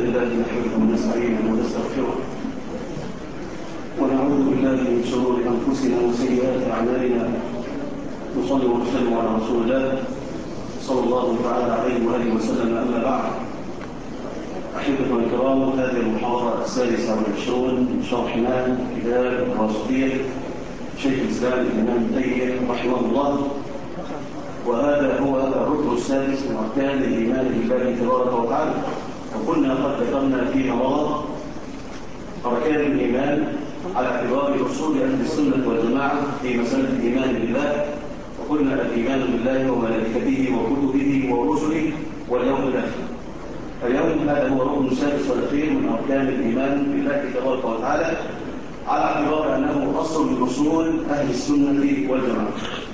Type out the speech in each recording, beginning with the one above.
لله نحمده ونستعينه ونستغفره ونعوذ بالله من شرور انفسنا وسيئات اعمالنا. نصلي ونسلم على رسول الله صلى الله تعالى عليه واله وسلم. اما بعد، احبتنا الكرام، هذه المحاضره السادسه والعشرون من شرحنا كتاب الواسطيه شيخ الاسلام الامام ابن تيميه رحمه الله، وهذا هو الركن السادس من اركان الايمان بالله تبارك وتعالى. وكنا قد ذكرنا فيما مضى اركان الايمان على اعتبار اصول اهل السنه والجماعه في مساله الايمان بالله، وقلنا الايمان بالله وملائكته وكتبه ورسله واليوم الاخر. اليوم هذا هو الركن السادس والاخير من اركان الايمان بالله تبارك وتعالى، على اعتبار انه اصل من اصول اهل السنه والجماعه،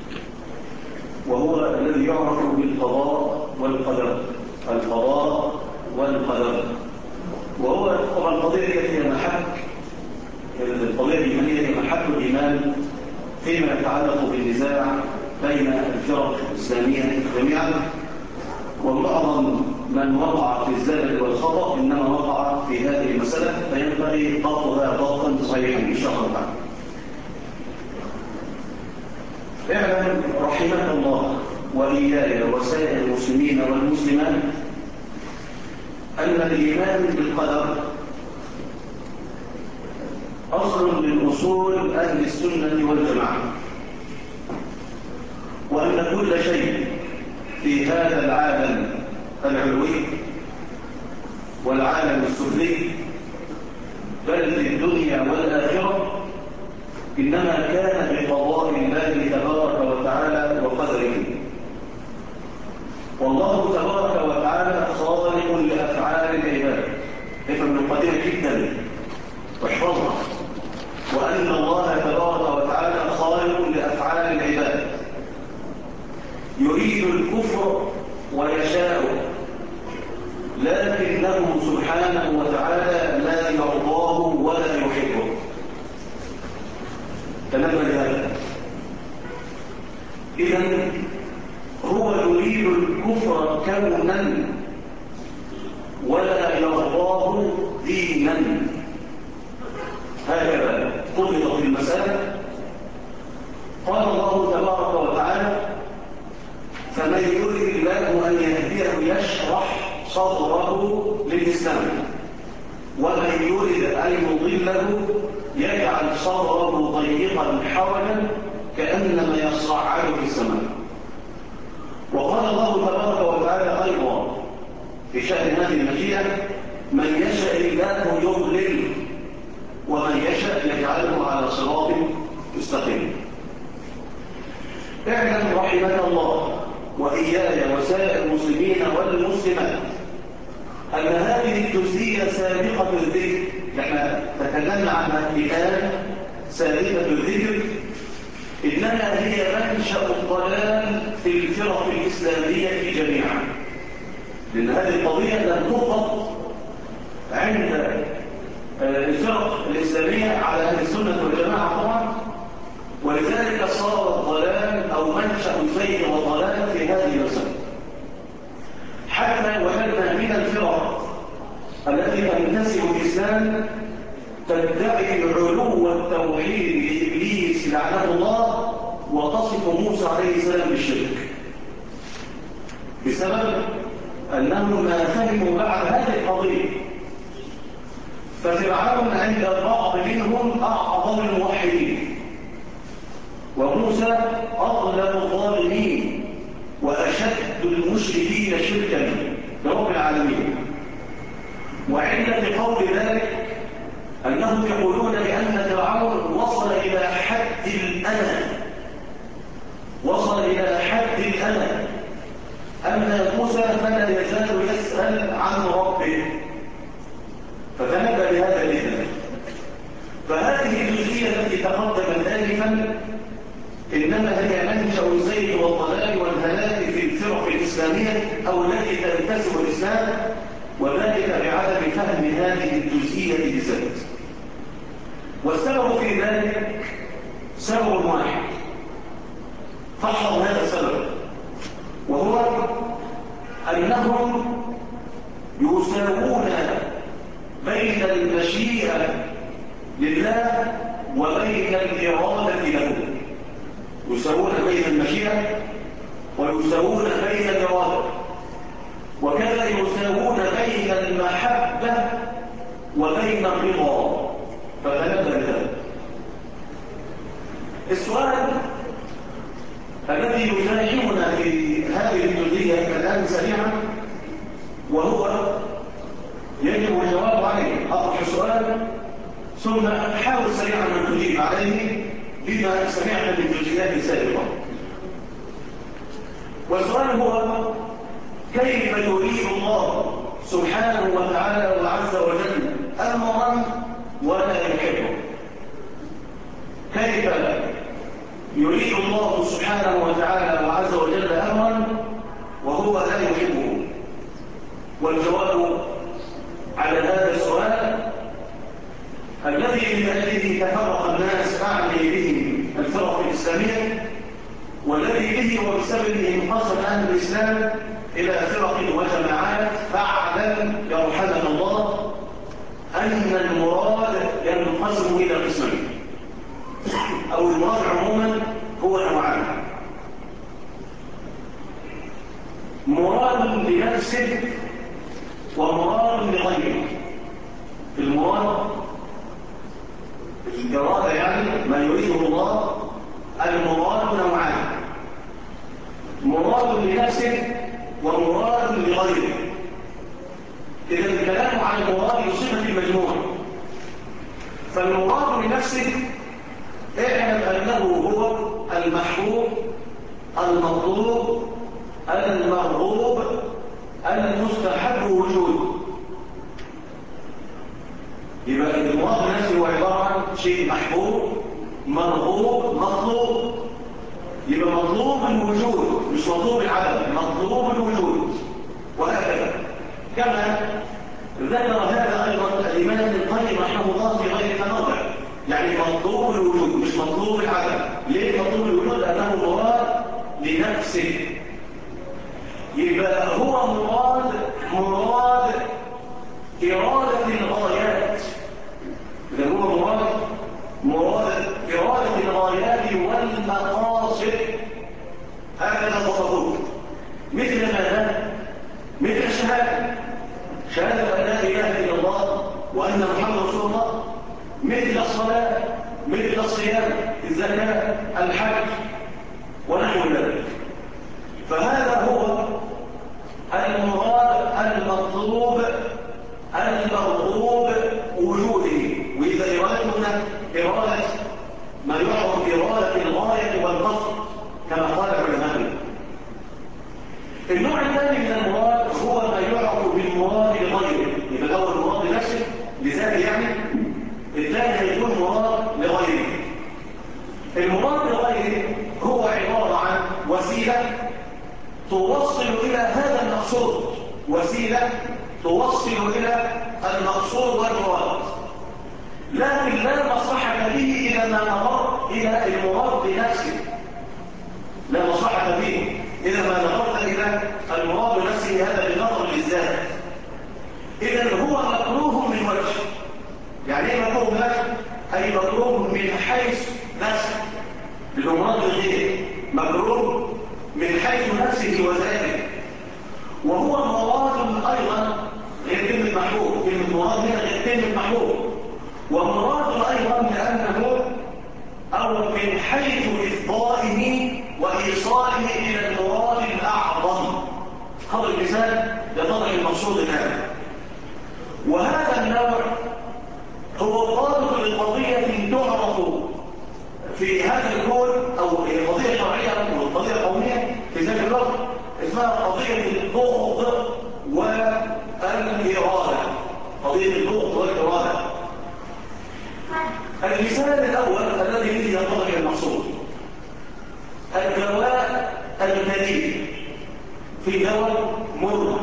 وهو الذي يعرف بالقضاء والقدر. القضاء والقدر، وهو طبعا القضيه هي محك القضيه الايمانيه، هي محك الايمان فيما يتعلق بالنزاع بين الفرق الاسلاميه جميعا. ومعظم من وقع في الزلل والخطا انما وقع في هذه المساله، فينبغي ضبطها ضبطا صحيحا ان شاء الله تعالى. اعلم رحمك الله واياي وسائر المسلمين والمسلمات ان الايمان بالقدر اصل من اصول اهل السنه والجماعه، وان كل شيء في هذا العالم العلوي والعالم السفلي بل في الدنيا والاخره إنما كان بقضاء الله تبارك وتعالى وقدره. والله تبارك وتعالى خالق لأفعال العباد. افهم القضية جدا واحفظها، وأن الله تبارك وتعالى خالق لأفعال العباد، يريد الكفر ويشاء، لكنه سبحانه وتعالى لا يرضاه ولا يحبه. تمام لهذا. إذن هو يريد الكفر كونا ولا يرضاه دينا. هكذا قضيت في المسألة. قال الله تبارك وتعالى: فمن يريد الله أن يهديه يشرح صدره للإسلام، ومن يريد أن يضله يجعل صدره ضيقا حرجا كأنما يصعد في السماء. وقال الله تبارك وتعالى أيضا في شأن هذه المشيئة: من يشاء الله يضلل ومن يشاء يجعله على صراط مستقيم. اعلم رحمك الله وإياي وسائر المسلمين والمسلمات أن هذه الجزئية سابقة الذكر. احنا تكلمنا عنها الآن سابقة الذكر، إنما هي منشأ الضلال في الفرق الإسلامية جميعا، لأن هذه القضية لم تضبط عند الفرق الإسلامية على أهل السنة والجماعة طبعا، ولذلك صار الضلال أو منشأ الزيغ والضلال في هذه المسألة. حتى وجدنا من الفرق التي تنتسب الإسلام تدعي علو التوحيد لإبليس لعنه الله، وتصف موسى عليه السلام بالشرك، بسبب أنهم ما فهموا بعد هذه القضية. ففرعون عند البعض منهم أعظم الموحدين، وموسى أظلم الظالمين وأشد المشركين شركا برب العالمين. وعلة قول ذلك أنهم يقولون بأن فرعون وصل إلى حد الأنا، أما موسى فلا يزال يسأل عن ربه، فتنبه لهذا الإذن. فهذه الجزئية التي تقدمت آنفا إنما هي منشأ الزيغ والضلال والهلاك في الفرق الإسلامية أو التي تنتسب الإسلام، وذلك بعدم فهم هذه الجزئية بالذات. والسبب في ذلك سبب واحد، فاحفظ هذا السبب، وهو أنهم يساوون بين المشيئة لله وبين الإرادة له. يساوون بين المشيئة ويساوون بين الإرادة، وكذا يساوون بين المحبة وبين الرضا. فتنبه لذلك. السؤال الذي يزاحمنا في هذه الجزئية الآن سريعا، وهو يجب الجواب عليه. أطرح السؤال ثم حاول سريعا أن تجيب عليه بما سمعت من جزئيات سابقة. والسؤال هو: كيف يريد الله سبحانه وتعالى وعز وجل أمرا ولا يحبه؟ كيف يريد الله سبحانه وتعالى وعز وجل أمرا وهو لا يحبه؟ والجواب على هذا السؤال الذي من أجله تفرق الناس أعني به الفرق الإسلامية، والذي به وبسببه انقسم أهل الإسلام إلى فرق وجماعات، فاعلم يرحمك الله أن المراد ينقسم إلى قسمين، أو المراد عموما هو نوعان: مراد لنفسه ومراد لغيره. المراد الإرادة يعني ما يريده الله، المراد نوعان: مراد لنفسه ومراد لغيره. إذا الكلام عن المراد يصيب في المجموع. فالمراد لنفسه اعلم أنه هو المحبوب المطلوب المرغوب المستحب وجوده. يبقى المراد لنفسه هو عبارة عن شيء محبوب مرغوب مطلوب. يبقى مطلوب الوجود مش مطلوب العدم، مطلوب الوجود. وهكذا كما ذكر هذا أيضا الإمام ابن القيم رحمه الله في غير موضع. يعني مطلوب الوجود مش مطلوب العدم. ليه مطلوب الوجود؟ لأنه مراد لنفسه. يبقى هو مراد إرادة الغايات. إذا هو مراد إرادة الغايات والمقاصد. هكذا تصور مثل ماذا؟ مثل الشهادة، شهادة أن لا إله إلا الله وأن محمد رسول الله، مثل الصلاة، مثل الصيام، الزكاة، الحج ونحو ذلك. فهذا هو المراد المطلوب المرغوب وجوده. وإذا إرادتنا إرادة ما يعرف بإرادة الغاية والقصد كما قال العلماء. النوع الثاني من المراد هو ما يعرف بالمراد لغيره. يبقى الأول مراد لنفسه لذاته يعني، الثاني هيكون مراد لغيره. المراد لغيره هو عبارة عن وسيلة توصل إلى هذا المقصود، وسيلة توصل إلى المقصود والمراد، لكن لا مصلحة به إلى ما نظر إلى المراد بنفسه. لا مصلحة به إذا ما نظرت إلى المراد بنفسه، هذا بنظر للذات. إذا هو مكروه من وجه. يعني إيه مكروه من وجه؟ أي مكروه من حيث نفسه، بالمراد الغير مكروه من حيث نفسه وذاته. وهو مراد أيضا غير كلمة محبوب. كلمة مراد هنا غير كلمة محبوب. ومراد أيضا لأنه أو من حيث إفضائه وإيصاله إلى المراد الأعظم. هذا المثال يتضح المقصود الآن. وهذا النوع هو ضابط لقضية تعرف في هذا الكون، أو قضية شرعية وقضية قومية في ذات الوقت، اسمها قضية البغض والإرادة. قضية البغض والإرادة. المثال الأول الذي به يتضح المقصود: الدواء الكريم. في دواء مر.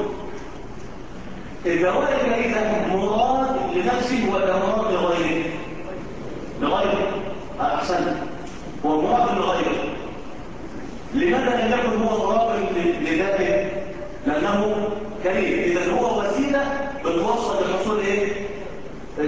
الدواء الكريم مراد لنفسه ولا مراد لغيره؟ لغيره. أحسن، هو مراد لغيره. لماذا لم يكن هو مراد لذاته؟ لأنه كريم. إذا هو وسيلة بتوصل للحصول إيه؟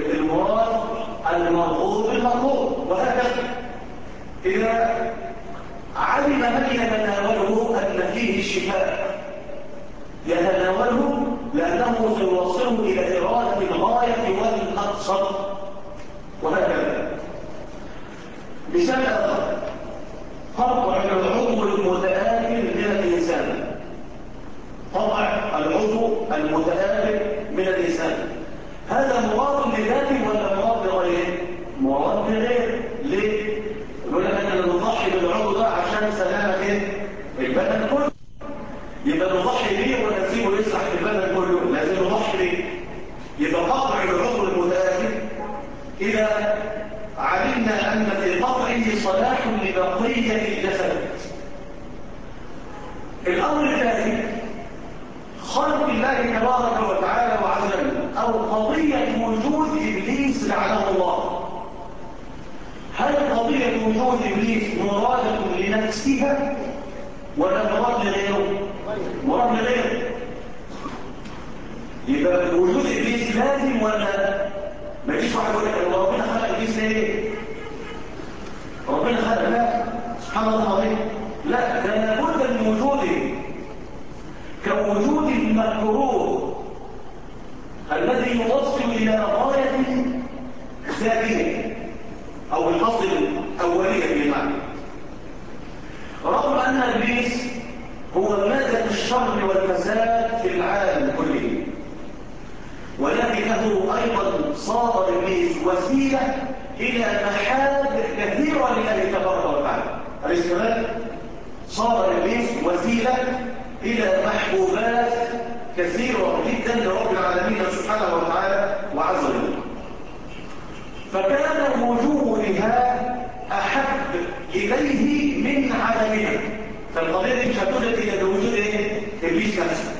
المحظوظ بالمطلوب، وهكذا. إذا علم من يتناوله أن فيه الشفاء يتناوله لأنه سيوصله إلى إرادة الغاية والمقصد، وهكذا. مثال آخر: قطع العضو المتآكل من الإنسان. قطع العضو المتآكل من الإنسان، هذا مراد لذاته ولا مراد لغيره؟ مراد لغيره. ليه؟ يقول لك أنا نضحي بالعضو ده عشان سلامة البدن كله، يبقى نضحي بيه ونسيبه يسرح في البدن كله، لازم نضحي بيه. يبقى قطع العضو المتآكل إذا علمنا أن في قطعه صلاح لبقية الجسد. الأمر الثاني: خلق الله تبارك وتعالى وعز وجل، أو قضية وجود إبليس لعنه الله. هل قضية وجود إبليس مرادة لنفسها ولا مراد لغيره؟ مراد لغيره. يبقى وجود إبليس لازم ولا ما يجيش واحد يقول لك ربنا خلق إبليس ليه؟ ربنا خلق، لا، سبحان الله العظيم، لا، ده لابد من وجوده كوجود المكروه الذي يوصل إلى غاية ذاتية أو القصد الأولية بمعنى. رغم أن إبليس هو مادة الشر والفساد في العالم كله، ولكنه أيضا صار إبليس وسيلة إلى محاب كثيرة لله تبارك وتعالى. أليس كذلك؟ صار إبليس وسيلة إلى محبوبات كثيرة جدا لرب العالمين سبحانه وتعالى وعز وجل. فكان وجودها أحب إليه من عدمها. فالقضية دي مش هتوجد إلى وجود إبليس نفسه.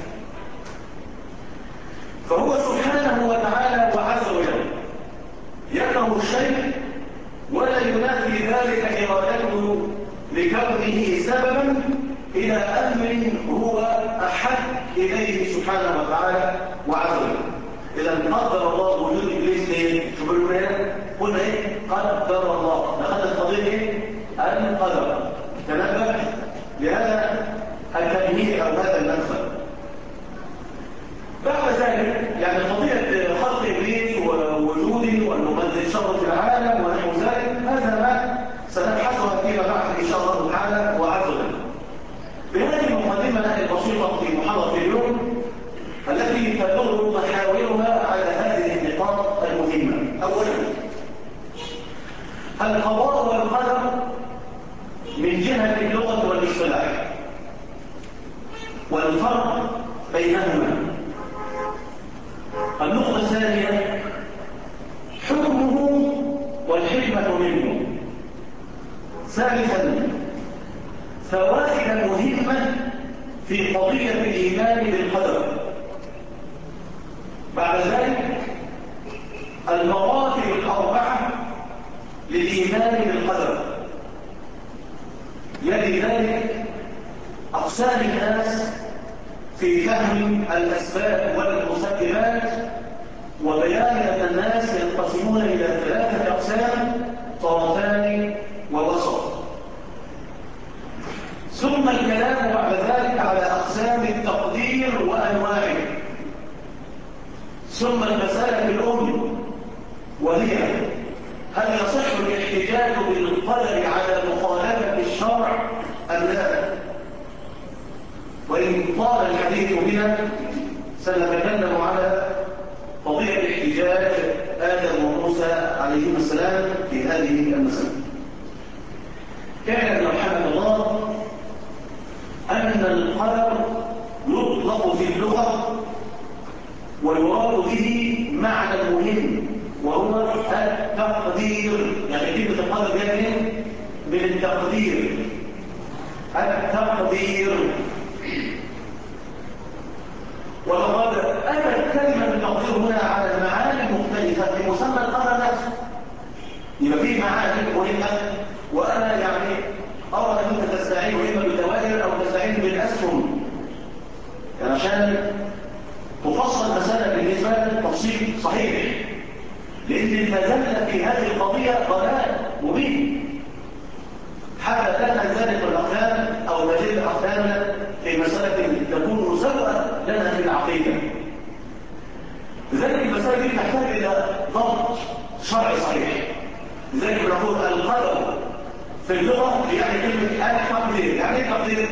فهو سبحانه وتعالى وعز وجل يكره الشيء ولا ينافي ذلك إرادته لكونه سببا إلى أمر هو أحب إليه سبحانه وتعالى وعز وجل. إذا قدر الله وجود إبليس ليه؟ شوفوا لنا هنا قلنا إيه؟ قدر الله. دخلت القضية إيه؟ القدر. تنبه لهذا التنبيه أو هذا المدخل. بعد ذلك يعني قضية خلق إبليس ووجوده وأنه منزل شر في العالم ونحو ذلك، هذا ما سنبحثها فيما بعد إن شاء الله تعالى وعز وجل. بهذه المقدمة البسيطة في محاضرة اليوم التي تدور محاورها على هذه النقاط المهمة. أولا: القضاء والقدر من جهة اللغة والاصطلاح والفرق بينهما. النقطة الثانية: حكمه والحكمة منه. ثالثا: فوائد مهمة في قضية الإيمان بالقدر. بعد ذلك المراتب الأربعة للإيمان بالقدر. يلي ذلك أقسام الناس في فهم الأسباب والمسببات، وبيان أن الناس ينقسمون إلى ثلاثة أقسام: طرفان ووسط. ثم الكلام بعد ذلك على أقسام التقدير وأنواعه. ثم المسألة الأم، وهي: هل يصح الاحتجاج بالقدر على مخالفة الشرع أم لا؟ وإن طال الحديث بنا سنتكلم على قضية احتجاج آدم وموسى عليهما السلام في هذه المسألة. اعلم رحمه الله أن القدر يطلق في اللغة ويراد به معنى مهم، وهو التقدير. يعني كلمة القدر جاءت من التقدير. التقدير. ولقد أتت كلمة التقدير هنا على المعاني المختلفة في مسمى القدر نفسه. يبقى فيه معاني مهمة، وأنا يعني أرى أن أنت تستعين إما بالدوائر أو تستعين بالأسهم يعني عشان تفصل مسألة بالنسبة للتفصيل صحيح. لأن المذلة في هذه القضية ضلال مبين، حتى لا نزال الأقدام أو نزل أقدامنا في مسألة تكون مساوئة لنا في العقيدة. لذلك المسألة دي تحتاج إلى ضبط شرعي صحيح. لذلك بنقول القدر في اللغة يعني كلمة التقدير. يعني ايه تقدير؟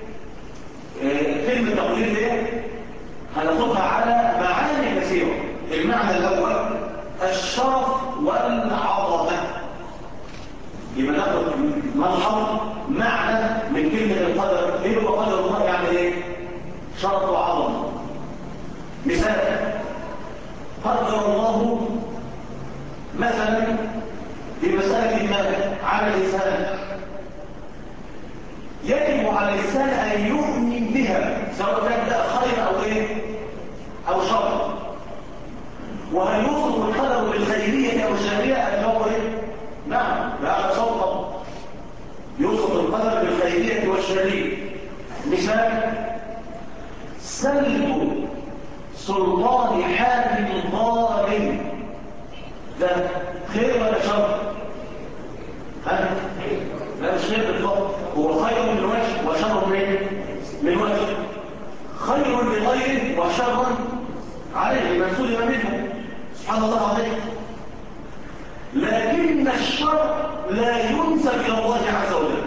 كلمة تقدير دي هناخدها على معاني كثيرة. المعنى الأول الشرف والعظمة. يبقى ناخد ملحظ معنى من كلمة القدر. ايه هو قدر الله؟ يعني ايه؟ شرف وعظمة. مثال: قدر الله مثلا في مسألة ما على الإنسان، يجب على الإنسان أن يؤمن بها سواء كان خير أو إيه أو شر. وهل يوصف القدر بالخيرية أو الشرية؟ الجواب إيه؟ نعم، بهذا صوت يوصف القدر بالخيرية والشرية. مثال: سلب سلطان حاكم ظالم، ده خير ولا شر؟ لا، مش خير بالضبط، هو خير من وجه وشر من وجه. خير لغيره وشر عليه من سلم منه، سبحان الله العظيم. لكن الشر لا ينسب الى الله عز وجل،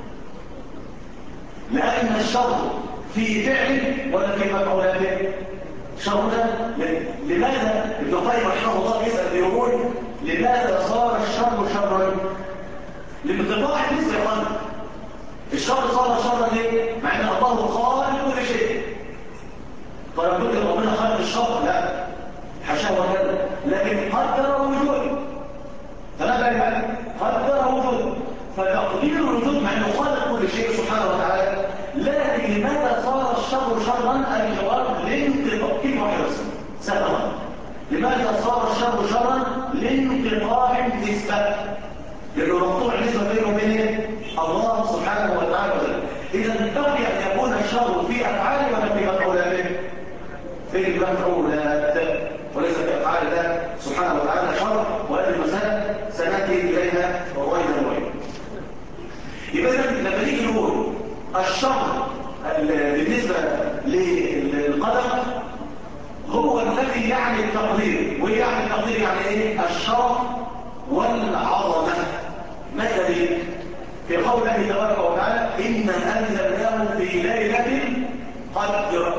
لان الشر في فعل ولا في مفعولاته. شر لماذا ابن القيم رحمه الله يسال يقول لماذا صار الشر شرا؟ لانقطاع نسبه القلب. الشر صار شرا ليه؟ مع ان الله خالق كل شيء. طيب كنت ربنا خلق الشر؟ لا، حاشاه وكذا، لكن قدر وجوده. فنبقى قدر وجوده، فتقدير الوجود مع انه خالق كل شيء سبحانه وتعالى. لكن لماذا صار الشر شرا؟ الجواب لانقطاع. كلمه واحده بس سهله. لماذا صار الشر شرا؟ لانقطاع النسبه، لانه مقطوع النسبه بينه وبين الله سبحانه وتعالى. اذا بقي ان يكون الشر في افعاله ولا في مفعولاته؟ في المفعولات، وليس في افعال الله سبحانه وتعالى شر. وهذه المساله سناتي اليها رويدا رويدا. يبقى لما نيجي نقول الشر بالنسبه للقدر هو الذي يعني التقدير. ويعني التقدير يعني ايه؟ الشرف والعظمه. ما دليل؟ في قول الله تبارك وتعالى إنا أنزلناه في ليلة قدر.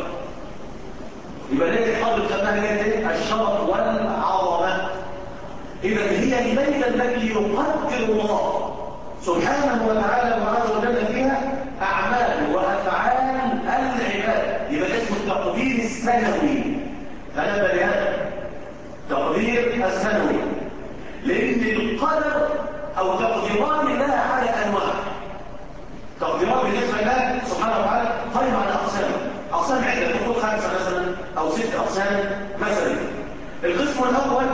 يبقى ليلة القدر سماها ليلة الشرف والعظمة. إذا هي الليلة التي يقدر الله سبحانه وتعالى وعز وجل فيها أعمال وأفعال العباد. يبقى اسمه التقدير السنوي. أنا بلهذا تقدير السنوي، لأن القدر أو تقديرات الله على أنواع. تقديرات بالنسبة لله سبحانه وتعالى قائمة على أقسام عدة، تقول 5 مثلا أو 6 أقسام مثلا. القسم الأول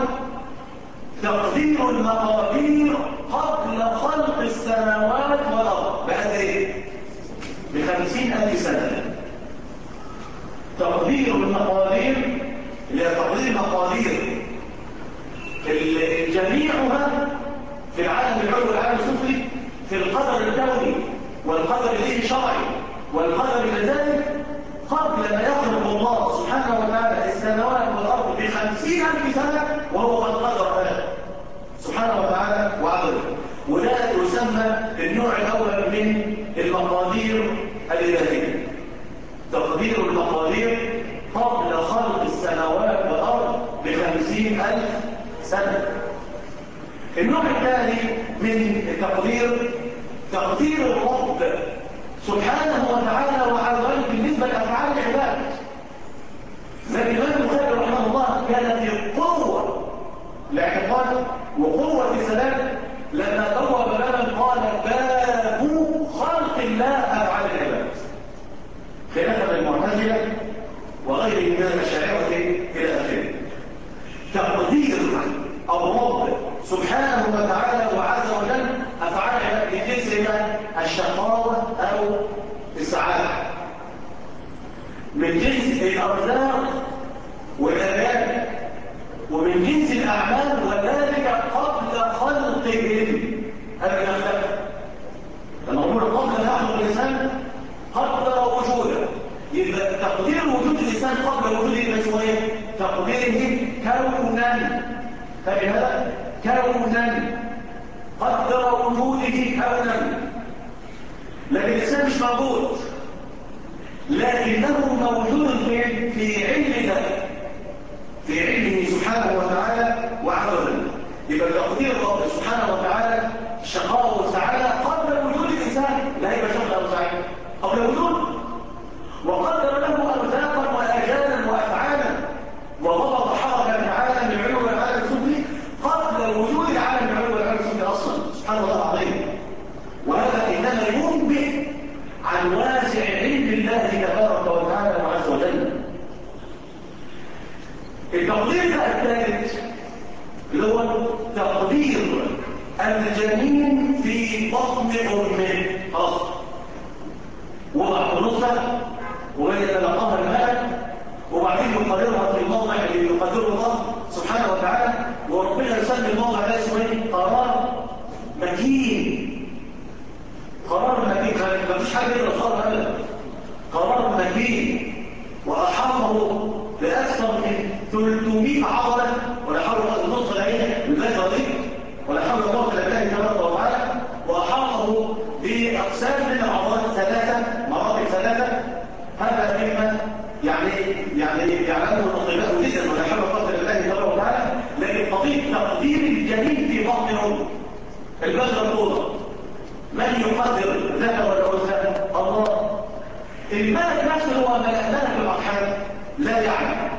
تقدير المقادير قبل خلق السماوات والأرض بقد إيه؟ ب50,000 سنة. تقدير المقادير اللي هي تقدير مقادير جميعها في العالم العلوي والعالم السفلي، في القدر الكوني والقدر الشرعي والقدر لذلك قبل ما يخلق الله سبحانه وتعالى السماوات والارض ب50,000 سنه، وهو قد قدر هذا سبحانه وتعالى وعدله. وده يسمى النوع الاول من المقادير الالهيه. تقدير المقادير قبل خلق السماوات والارض ب50,000 سنه. النوع الثاني من التقدير تقدير الرب سبحانه وتعالى وعز وجل بالنسبه لافعال العباد. زي الامام البخاري رحمه الله كان في قوه الاعتقاد وقوه السلام لما بوب بابا قال باب خلق الله افعال العباد، خلافا للمعتزله وغيرهم من الاشاعره الى اخره. تقدير الرب سبحانه وتعالى وعز وجل افعال العباد من جنس الشقاوه او السعاده، من جنس الارزاق والابيات، ومن جنس الأعمال وذلك قبل خلقهم هذا يختلف. لما نقول قبل خلق الإنسان قدر وجوده، يبقى تقدير وجود الإنسان قبل وجوده يبقى اسمه ايه؟ تقديره كونا. فبهذا كونا قدر وجوده كونا، لكن الإنسان مش موجود، لكنه موجود في علم ذلك، في علمه سبحانه وتعالى وعز وجل. يبقى تقدير رب سبحانه وتعالى الشقاء والسعادة قبل وجود الإنسان، لا يبقى شقاء أو سعادة قبل وجوده، وقدر له أرزاقا وأجالا وأفعالا، وضبط حركة العالم العلوي والعالم السفلي قبل وجود العالم العلوي والعالم السفلي أصلا، سبحان الله العظيم. وهذا إنما ينبئ عن واسع علم الله تبارك وتعالى وعز وجل. التقدير الثالث اللي هو تقدير الجنين في بطن أمه. خلاص وضع في نطفة ويتلقاها الملك وبعدين يقررها في الموضع اللي يقدره الله سبحانه وتعالى، وربنا يسمي الموضع ده اسمه ايه؟ قرار مكين. قرار مكين، ما فيش حاجه يقدر يقرر ابدا. قرار مكين واحاطه باكثر من 300 عضله، ولا حول ولا قوه النطق العين بالله دي، ولا حول ولا قوه الا بالله تبارك وتعالى. واحاطه باقسام من العضلات 3 مراتب 3. هذا مما يعني يعلمه الاطباء جدا، ولا حول ولا قوه الا بالله تبارك وتعالى. لكن قضيه تقدير الجنين في بطن امه، البذره الاولى، من يقدر ذكر ولا انثى؟ الله. الملك نفسه هو ملك الارحام لا يعلم،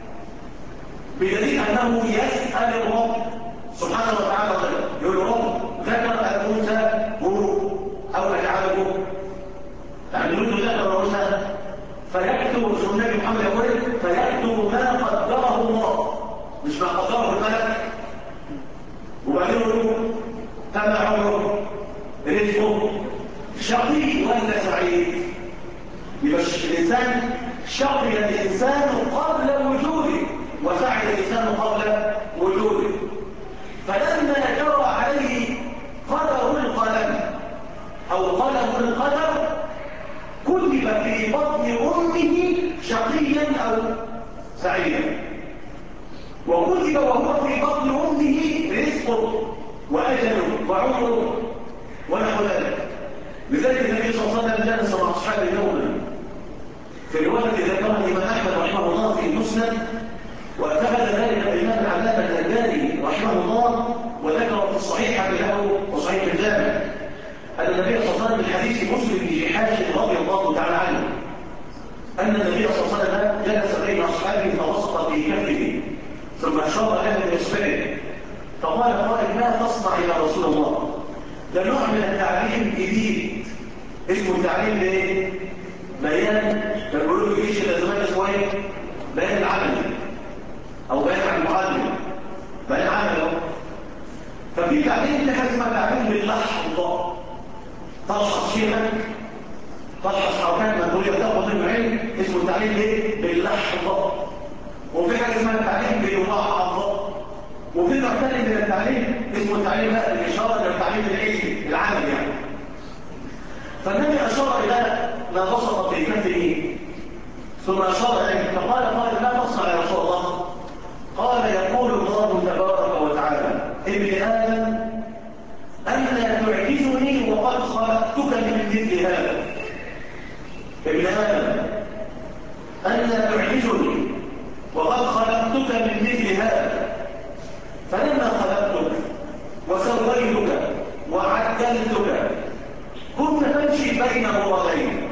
بدليل انه يسال الرب سبحانه وتعالى، يقول له رب ذكر ام انثى ملوك او اجعله، يعني يقول له ذكر ولا انثى، فيكتب النبي محمد يقول فيكتب ما قدره الله مش ما قدره الملك. وبعدين يقول له فما عمره، رزقه، شقي ولا سعيد؟ يبقى الانسان شقي الانسان قبل وجوده وسعد الانسان قبل وجوده. فلما جرى عليه قدر القلم او قلم القدر كتب في بطن امه شقيا او سعيدا، وكتب وهو في بطن امه رزقه واجله وعمره ونحو ذلك. لذلك النبي صلى الله عليه وسلم جلس مع اصحابه يوما في الروايه التي ذكرها الامام احمد رحمه الله في المسند، واعتقد ذلك الامام العلامه الالباني رحمه الله، وذكر في الصحيح له وصحيح الجامع ان النبي صلى الله عليه وسلم في حديث مسلم بن جحاش رضي الله تعالى عنه ان النبي صلى الله عليه وسلم جلس بين اصحابه فبسط في كفه ثم اشار له باصبعه فقال قائل ما تصنع يا رسول الله؟ ده نوع من التعليم جديد اسمه التعليم بايه؟ بيان. بيقولوا له ايش الازمان اسمه ايه؟ بيان العمل او بيان عن المعلم، بيان عمل. ففي تعليم حاجه اسمها تعليم باللحظه، تلحظ شيئا، تلحظ حركات مجهوليه تاخذ منه علم، اسمه التعليم ايه؟ باللحظه. وفي حاجه اسمها التعليم بالملاحظه، وفي نوع ثاني من التعليم اسمه التعليم بالاشاره الى التعليم العلمي العملي يعني. فالنبي اشار الى ما بسط في كفه ثم اشار اليه فقال ما تصنع يا رسول الله؟ قال يقول الله تبارك وتعالى ابن ادم ألا تعجزني وقد خلقتك من مثل هذا. ابن آدم ألا تعجزني وقد خلقتك من مثل هذا. فلما خلقتك وسويتك وعدلتك كنت تمشي بين غرضين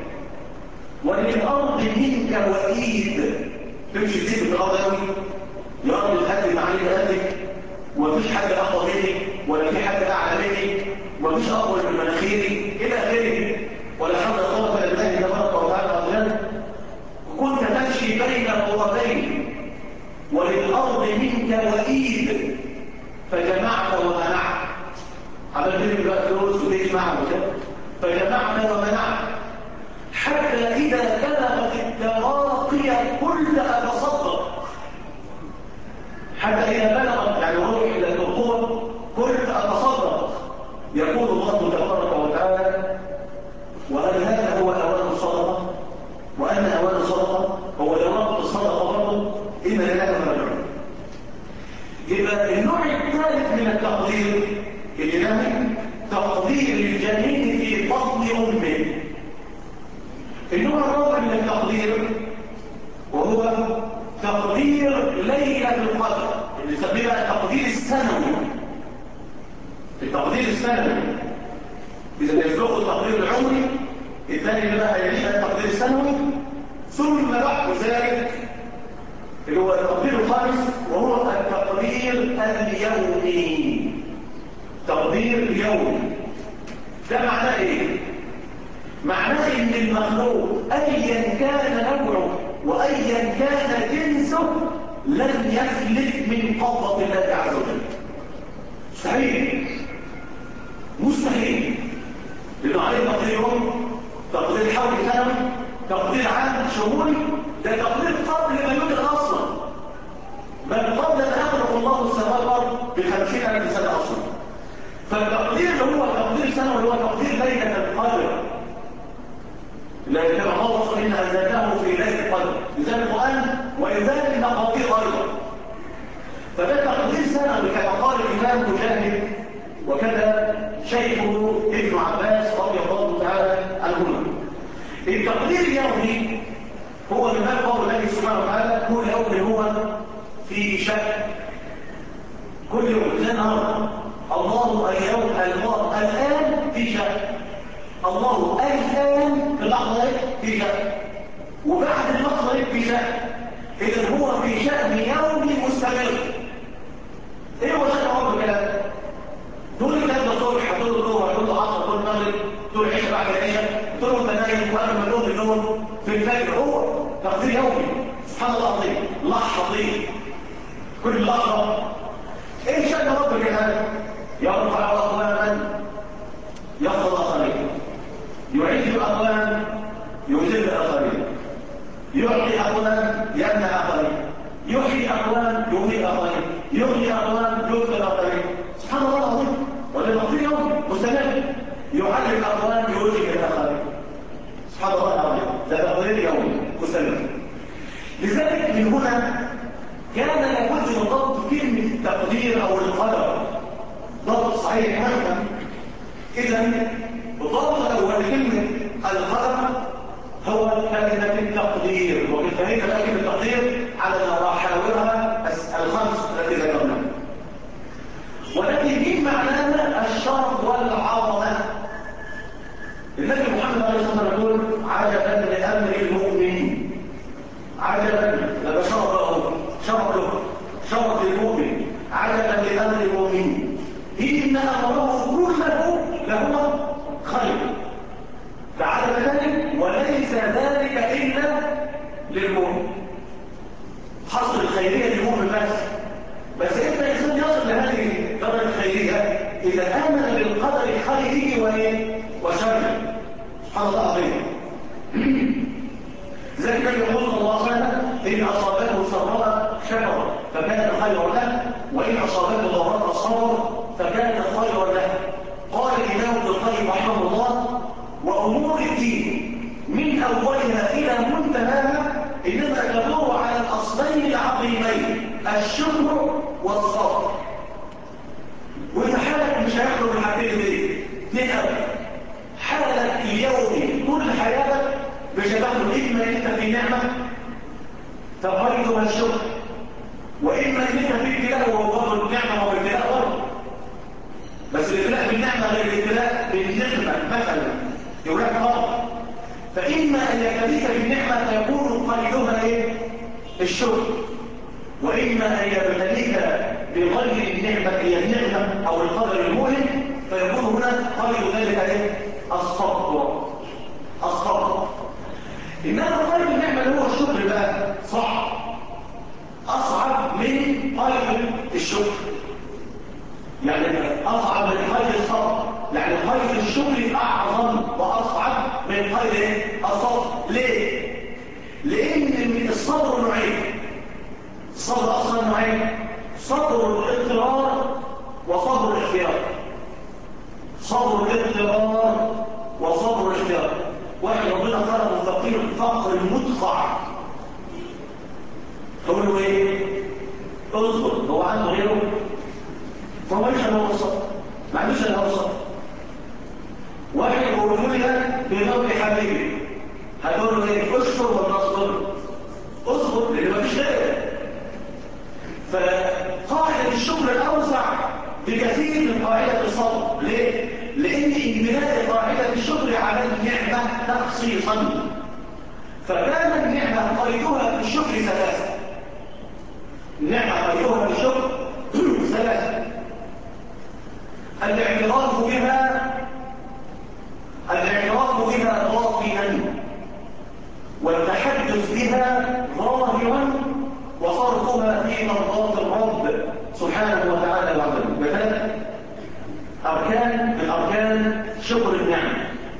وللأرض منك وإيد. تمشي تسيب في الأرض أوي، يا أرض الأكل معلم قدك ومفيش حد أقوى مني ولا في حد أعلى مني ومفيش أقوى من مناخيري إلى آخره، ولا حول ولا قوة إلا بالله تبارك وتعالى أبدا. كنت تمشي بين غرضين وللأرض منك وإيد فجمعت ومنعت. عملت لي بقى فلوس وليش معه كده، فجمعت ومنعت حتى إذا بلغت التراقي كل أتصدق، حتى فإذا بلغت يعني روح إلى القوة كنت أتصدق. يقول الله تبارك وتعالى: وهل هذا هو أوان الصدقة؟ وأن أوان الصدقة هو لو الصدقة برضه إن لله فرجعون. يبقى النوع الثالث من التقدير الإلهي تقدير الجنين في بطن أمه. النوع الرابع من التقدير وهو تقدير ليلة القدر اللي يسميه بقى التقدير السنوي. التقدير السنوي إذا يسبقه التقدير العمري، الثاني اللي بقى يليه التقدير السنوي، ثم بعد ذلك اللي هو التقدير الخامس وهو التقدير اليومي. تقدير يومي ده معناه ايه؟ معناه ان المخلوق ايا كان نوعه وايا كان جنسه لن يفلت من قبضة الله عز وجل. مستحيل مستحيل، لانه عليه تقدير يومي، تقدير حولي سنوي، تقدير عام شمولي. ده تقدير قبل ما يوجد اصلا، بل قبل ان يخلق الله السماوات ب50,000 سنه اصلا. فالتقدير اللي هو تقدير سنوي اللي هو تقدير ليله القدر، لأن كما قال الله إن أنزلناه في ليلة القدر، لذلك القرآن وإنزال المقادير أيضا. فده تقدير سنوي كما قال الإمام مجاهد وكذا شيخه ابن عباس رضي الله تعالى عنهما. التقدير اليومي هو من قول الله سبحانه وتعالى: كل يوم هو في شأن. كل يوم زي النهارده الله اليوم الله الآن في شأن. الله الآن في اللحظة في شأن، وبعد اللحظة في شأن. إذا هو في شأن يومي مستمر. إيه هو شأن رب الكلام؟ طول الكلام ده الصبح، طول الظهر، طول العصر، طول المغرب، طول العشاء، بعد العشاء، طول البنايم، وقبل ما نقوم النوم، في الفجر. هو تقدير يومي سبحان الله العظيم، لحظتين كل لحظة. إيه شأن رب الكلام؟ يرفع أقواما يخفض آخرين، يعز أقوام يذل آخرين، يعطي أقوام يمنع آخرين، يحيي أقوام يميت آخرين، يغني أقوام يغفر آخرين. سبحان الله العظيم. وده تقدير يومي مستمر. يعلم أقوام يوجه الآخرين. سبحان الله العظيم. ده تقدير يومي مستمر. لذلك من هنا كان لابد من ضبط كلمة التقدير أو القدر ضبط صحيح مهما. إذا الضابط الأول كلمة القدر هو كلمة التقدير، وبالتالي بقى كلمة التقدير على محاورها الخمس التي ذكرناها. ولكن من معناها الشرف والعظمة. النبي محمد عليه الصلاة والسلام يقول: عجبا لأمر المؤمن. عجبا لما شرف المؤمن. عجبا لأمر المؤمن إن أمره كله لهو خير. تعالى ذلك وليس ذلك إلا للمؤمن. حصل الخيرية للمؤمن بس إنت إنسان يصل لهذه الدرجة الخيرية إذا آمن بالقدر خيره وشره. سبحان الله العظيم. ذلك يقول الله تعالى: إن أصابته سراء شكر فكان خيرا له، وإن أصابته ضراء صبر فكان خيرا له. قال الإمام ابن القيم رحمه الله: وأمور الدين من أولها إلى منتهاها إنما تدور على الأصلين العظيمين الشكر والصبر. وإذا حالك مش هيخلو من الحاجتين دي اثنين أبدا. حالك اليومي طول حياتك مش هتاخد إما أنت في نعمة تقيدها الشكر، وإما أنت في ابتلاء وهو برضه النعمة وابتلاء برضه. بس الابتلاء بالنعمة غير الابتلاء بالنعمة مثلا يقول لك فرق. فإما أن يبتليك بالنعمة فيكون قيدها إيه؟ الشكر، وإما أن يبتليك بغير النعمة هي النعمة أو القدر المؤلم فيكون هنا قيد ذلك إيه؟ الصبر. إنما قيد النعمة اللي هو الشكر بقى أصعب من قيد الشكر. يعني أصعب من قيد الصبر، يعني قيد الشكر أعظم وأصعب من قيد الصبر. ليه؟ لأن من الصبر نوعين. الصبر أصلا نوعين: صبر الاضطرار وصبر الاختيار. صبر الاضطرار وصبر الاختيار. واحد ربنا خلقه فقير فقر مدقع، تقول له ايه؟ اصبر. هو عنده غيره؟ ما هو مش انا وسط، ما عندوش انا وسط. واحد يقول لي بنوم حبيبي، هتقول له ايه؟ اصبر ولا اصبر؟ اصبر لان مفيش غيره. فقاعده الشكر الاوسع بكثير من قاعده الصبر. ليه؟ لان انبناء قاعده الشكر على النعمه تخصيصا. فكان النعمه قيدها في الشكر ثلاثه. النعمه قيدها في الشكر ثلاثه: الاعتراف بها باطنا، والتحدث بها ظاهرا، وصرفها في مرضات الرب سبحانه وتعالى العظيم. بثلاث اركان من اركان شكر النعمه.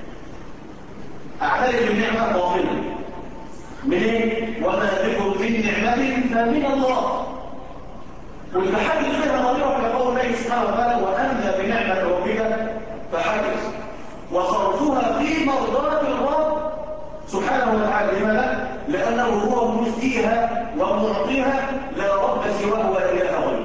اعترف بالنعمه باطنا. منين؟ وما بكم من نعمه فمن الله. والتحدث بها ظاهرا كقول الله سبحانه وتعالى: واما بنعمه ربك فحدث. وصرفها في مرضات الرب سبحانه وتعالى. لماذا؟ لأنه هو مزديها ومعطيها، لا رب سواه ولا إله غيره.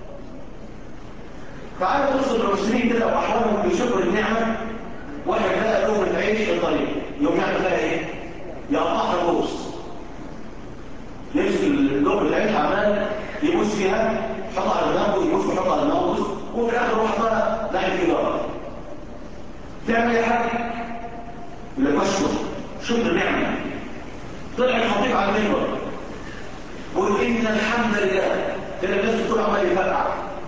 تعالى توصل المسلمين كده وأحوالهم بشكر النعمة. واحد لقى لقمة العيش في الطريق، يوم يعمل فيها إيه؟ يقطعها البوس. يمسك لقمة العيش عمال يبوس فيها، يحطها على دماغه، يبوس ويحطها على دماغه، وفي الآخر يروح حطها ناحية الإدارة. تعمل ايه حاجه؟ يقول لك اشكر، شكر نعمه. طلع الخطيب على المنبر قول ان الحمد لله. كده الناس بتقول عمال يفرقع،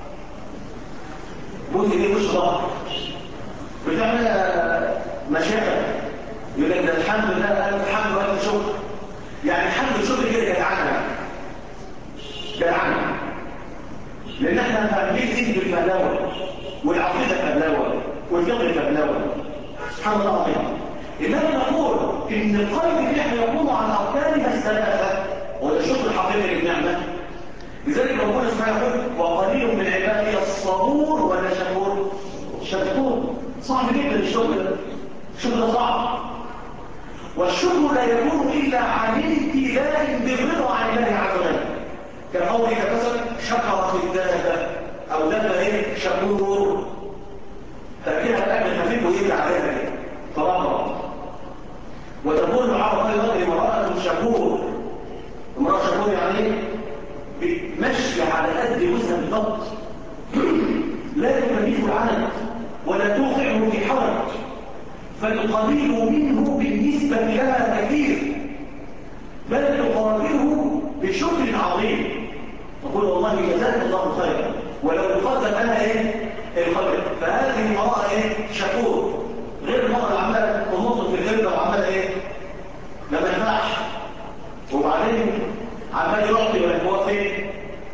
بوس ايديه وش ظهر، بتعمل مشاكل. يقول لك ده الحمد لله، الف حمد والف شكر. يعني الحمد والشكر كده جدعانه، جدعانه. لان احنا فاهمين ايه بالفهلوه، والعقيده فهلوه، والفقه فهلوه. سبحان الله العظيم. إنما نقول إن القلب النعمة يقوم على أركانها الثلاثة، وده الشكر الحقيقي للنعمة. لذلك ربنا سبحانه يقول: وقليل من عبادي الصبور ولا شكور. شكور صعب جدا الشكر ده، الشكر ده صعب. والشكر لا يكون إلا عن امتلاء بالرضا عن الله عز وجل. كقولك مثلا: شكر في الدابة، أو دابة إيه؟ شكور. تأكلها الأكل خفيف ويبلع عليها كده طبعا. وتقول العرب ايضا: امراه شكور. امراه شكور يعني بتمشي على قد جوزها بالضبط، لا تكلفه العنت ولا توقعه في حرج، فالقليل منه بالنسبه لها كثير، بل تقابله بشكر عظيم. تقول: والله جزاك الله خيرا، ولو قدم لها ايه؟ الخير. فهذه المراه ايه؟ شكور. غير المراه اللي عماله تنط في الغربه وعماله ايه؟ ما ينفعش، وبعدين عمال يعطي ولا هو فين؟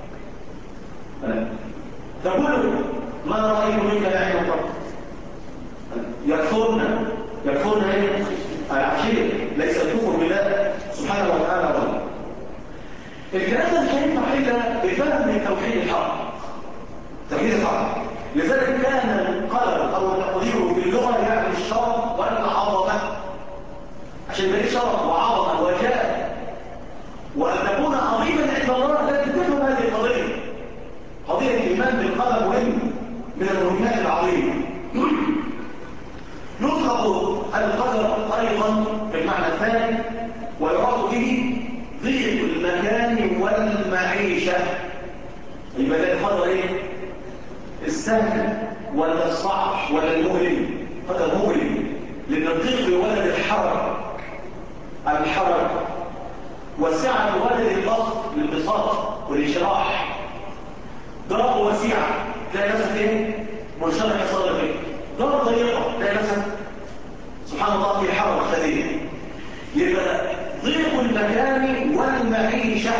تقول: ما رايت منك نعيم قط. يكفرن ايه؟ العشير، ليس الكفر بالله سبحانه وتعالى ولا. الكلام ده مش هينفع الا بفهم التوحيد الحق. توحيد الحق. لذلك كان القلم او التقدير في اللغه يعني الشرف والعظمه، عشان ده شرف وعظمه وجاه، وان تكون عظيما عند الله. لازم تفهم هذه القضيه. قضيه الايمان بالقلم مهم من المهمات العظيمه. يطلق القدر ايضا بالمعنى الثاني، ويراد به ضيق المكان والمعيشه. يبقى ده القدر ايه؟ السهل ولا الصعب ولا المؤلم؟ قدر مؤلم، لان الضيق يولد الحرج، والسعه يولد البسط، الانبساط والانشراح. دار وسيعه تلاقي نفسك ايه؟ منشرح صدرك. دار ضيقه تلاقي نفسك سبحان الله في حرج شديد. يبقى ضيق المكان والمعيشه،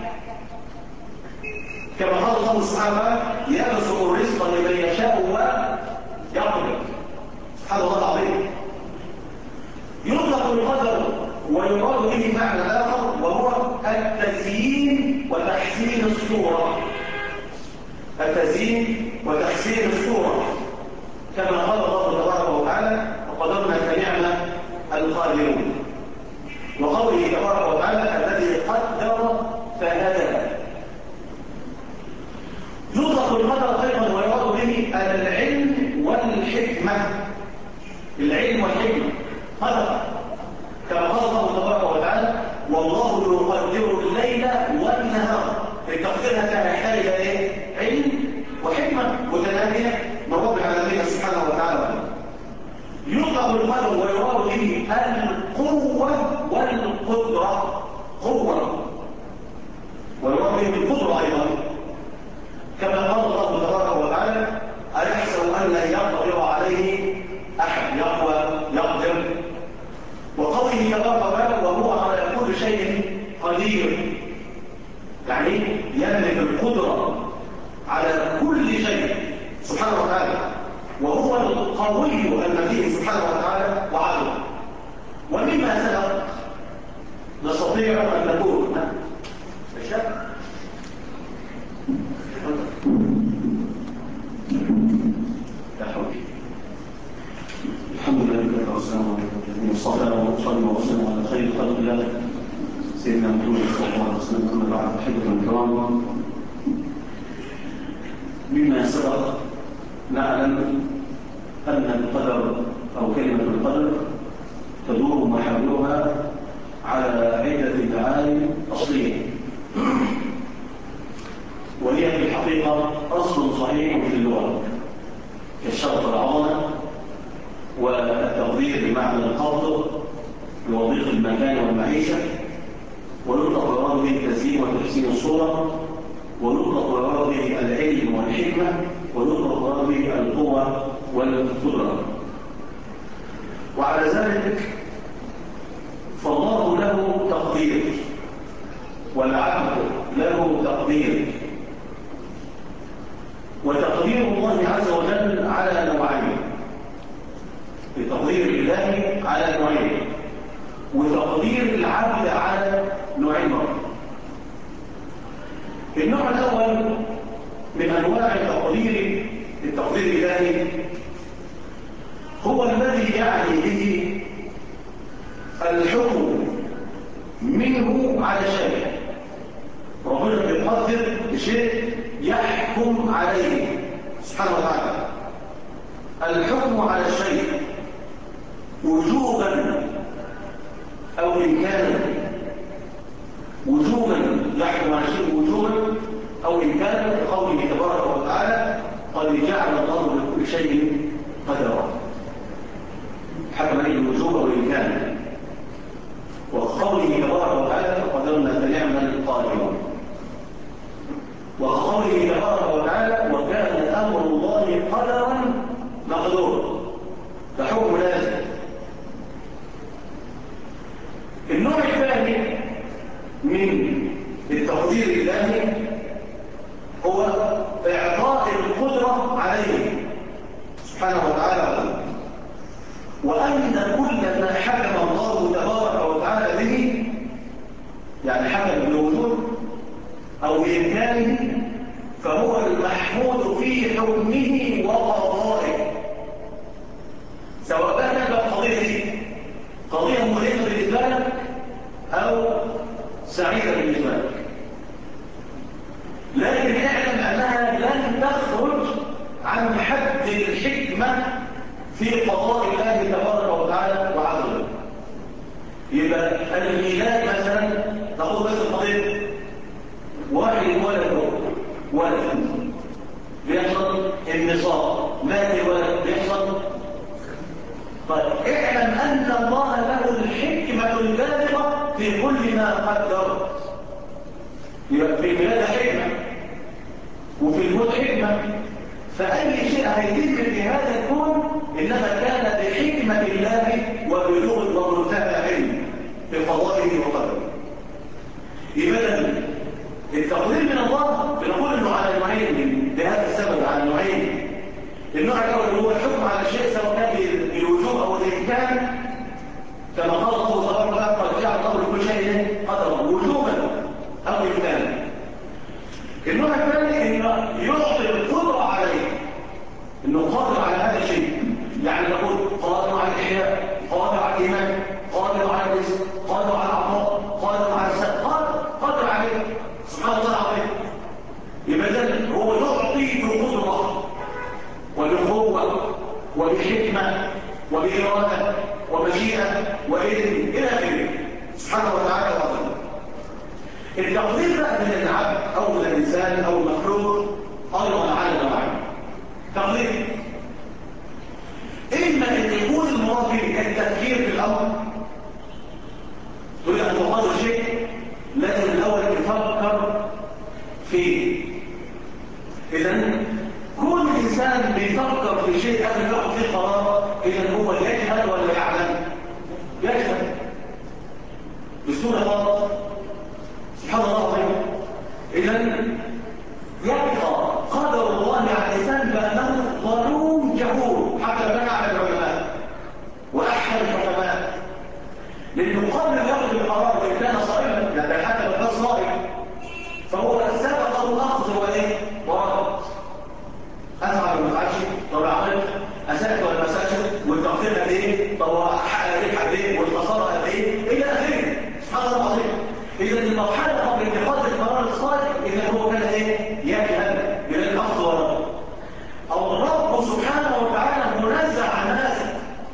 كما قال الله سبحانه: يبسط الرزق لمن يشاء ويقدر. سبحان الله العظيم. يطلق القدر ويراد به معنى اخر، وهو التزيين وتحسين الصوره. التزيين وتحسين الصورة، كما قال الله تبارك وتعالى: وقدرنا فنعم القادرون. وقوله تبارك وتعالى: الذي قدر فهدى. يطلق القدر ايضا ويراد به العلم والحكمة. العلم والحكمة قدر، كما قال الله تبارك وتعالى: والله يقدر الليل والنهار. التقدير هذا يحتاج الى ايه؟ علم وحكمة متنامية من رب العالمين سبحانه وتعالى. يطلق القدر ويراد به القوة والقدرة. قوة ويراد به القدرة ايضا، كما قال الله تبارك وتعالى: أيحسب أن لن يقدر عليه أحد. يقدر. وقوله تبارك وتعالى: وهو على كل شيء قدير، يعني يملك القدرة على كل شيء سبحانه وتعالى، وهو القوي المتين سبحانه وتعالى وعدله. ومما سبق نستطيع أن نقول الحمد لله والسلام على الذين اصطفى وصلى وسلم على خير خلق الله سيدنا محمد صلى الله عليه وسلم. اما بعد، احبتنا الكرام، مما سبق نعلم ان القدر او كلمه القدر تدور محاورها على عده معاني اصليه، وهي في الحقيقه اصل صحيح في اللغه كالشرط العظمه والتقدير بمعنى القبض لوظيفة المكان والمعيشة، ونطلق ويراد به التزيين وتحسين الصورة، ونطلق ويراد به العلم والحكمة، ونطلق ويراد به القوة والقدرة. وعلى ذلك فالله له تقدير والعبد له تقدير، وتقدير الله عز وجل على نوعين: تقدير الله على نوعين، وتقدير العبد على نوعين برضه. النوع الاول من انواع التقدير الالهي هو الذي يعني به الحكم منه على شيء. ربنا بيقدر شيء يحكم عليه سبحانه وتعالى. الحكم على الشيء وجوبا او امكانا، وجوبا يحكم على الشيء وجوبا او امكانا، بقوله تبارك وتعالى: قد جعل الله لكل شيء قدرا. حكم عليه الوجوب او الامكان. وقوله تبارك وتعالى: فقدرنا فنعم القادرون. وقوله تبارك وتعالى: وكان امر الله قدرا مقدورا. ده حكم لازم. النوع الثاني من التقدير الالهي هو اعطاء القدره عليه سبحانه وتعالى، وان كل ما حكم الله تبارك وتعالى به، يعني حكم بالوجود او بامكانه، فهو المحمود في حكمه وقضائه، سواء كانت القضيه دي قضيه مهمه بالنسبه لك او سعيده بالنسبه لك، لكن اعلم انها لن تخرج عن حد الحكمه في قضاء الله تبارك وتعالى وعدله. يبقى الميلاد مثلا نقول بس القضيه واحد ولد بيحصل النصاب، مات الولد بيحصل. طيب اعلم ان الله له الحكمه البالغه في كل ما قدر. يبقى في الميلاد حكمه وفي الموت حكمه، فاي شيء هيتم في هذا الكون انما كان بحكمه الله وبلغه ومنتهى علم بقضائه وقدره. يبقى التقدير من الله بنقول انه على نوعين بهذا السبب، على نوعين. النوع الاول هو الحكم على الشيء سواء كان بالوجوب او الامكان، كما قال الله تبارك وتعالى: قد جعل الله لكل شيء قدرا، وجوبا او امكانا. النوع الثاني انه يعطي انه قادر على هذا الشيء. يعني نقول قادر على الاحياء، قادر على الايمان، قادر على الرزق، قادر على العطاء، قادر على السد، قادر عليه سبحانه وتعالى. يبقى اذا هو يعطي بقدره وبقوه وبحكمه وباراده ومشيئه واذن الى اخره سبحانه وتعالى العظيم. التقدير بقى من العبد او من الانسان او المخلوق ايضا على نوعين. تقدير اما ان يكون المراد به التفكير في الامر، تريد ان تقدر شيء لازم الاول تفكر فيه. اذا كل انسان بيفكر في شيء قبل ما ياخد فيه قرار، اذا هو يجهل ولا يعلم؟ يجهل بسهوله غلط سبحان الله العظيم. اذا يبقى قدر الله على الانسان بانه ظلوم جهول حتى بنى على العلماء واحسن الحكماء، لانه قبل ان ياخذ القرار وان كان صائما، لكن حتى لو كان صائم فهو سبق الاخذ وايه؟ ورد. افعل ولا ما افعلش؟ طب عملت اسأت ولا ما اسأتش؟ والتقدير قد ايه؟ طب حقق ربح قد ايه؟ والخساره قد ايه؟ الى اخره سبحان الله العظيم. اذا المرحله قبل اتخاذ القرار الصادق اذا هو كان ايه؟ يجهل من الاخذ والرد. الرب سبحانه وتعالى منزع عن هذا.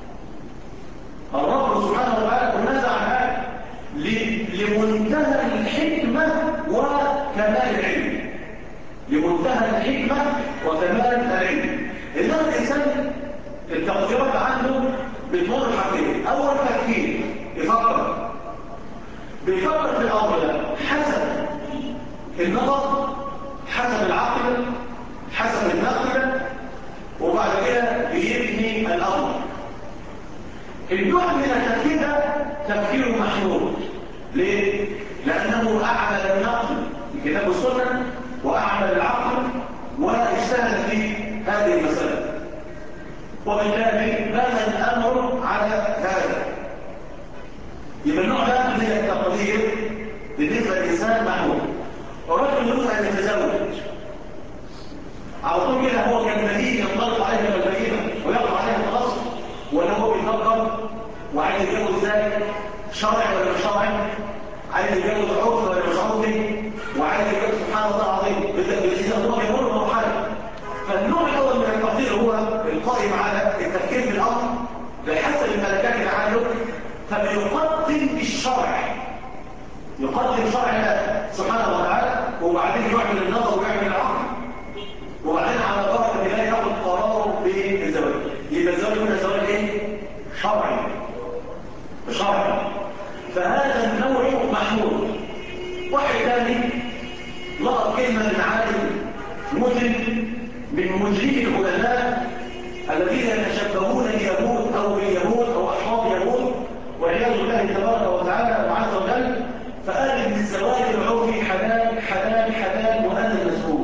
الرب سبحانه وتعالى منزع عن هذا لمنتهى الحكمه وكمال العلم. لمنتهى الحكمه وكمال العلم. انما الانسان التقديرات عنده بتمر حاجتين. اول تفكير، يفكر بيفكر في الامر ده حسب النظر، حسب العقل، حسب النقل، وبعد كده بيبني الامر. النوع من التفكير ده تفكير محمود. ليه؟ لانه اعمل النقل الكتاب والسنه واعمل العقل واجتهد في هذه المساله، وبالتالي بنى الامر على هذا. يبقى النوع ده من التقدير بالنسبه للانسان محمود. ورجل يريد ان يتزوج على طول كده هو كان بديهي ينطلق عليه من البديهه ويقع عليه خلاص، ولا هو بيفكر وعايز يتجوز ازاي؟ شرعي ولا مش شرعي؟ عايز يتجوز عرفي ولا مش عرفي؟ وعايز يتجوز سبحان الله العظيم اذا الله يمر مرحله. فالنوع الاول من التقدير هو القائم على التفكير في الامر بحسب الملكات العاليه، فبيقدم الشرع، يقدم شرع الله سبحانه وتعالى، وبعدين يعمل النظر ويعمل العقل، وبعدين على بركه الله ياخذ قراره بالزواج. يبقى الزواج هنا زواج ايه؟ شرعي. شرعي. فهذا النوع محمود. واحد ثاني لقط كلمه من عالم مسلم من مجرمي العلماء الذين يتشبهون اليهود او باليهود او احفاد يهود والعياذ بالله تبارك وتعالى وعز وجل، فقال ان الزواج العرفي حلال حلال حلال وانا المسؤول.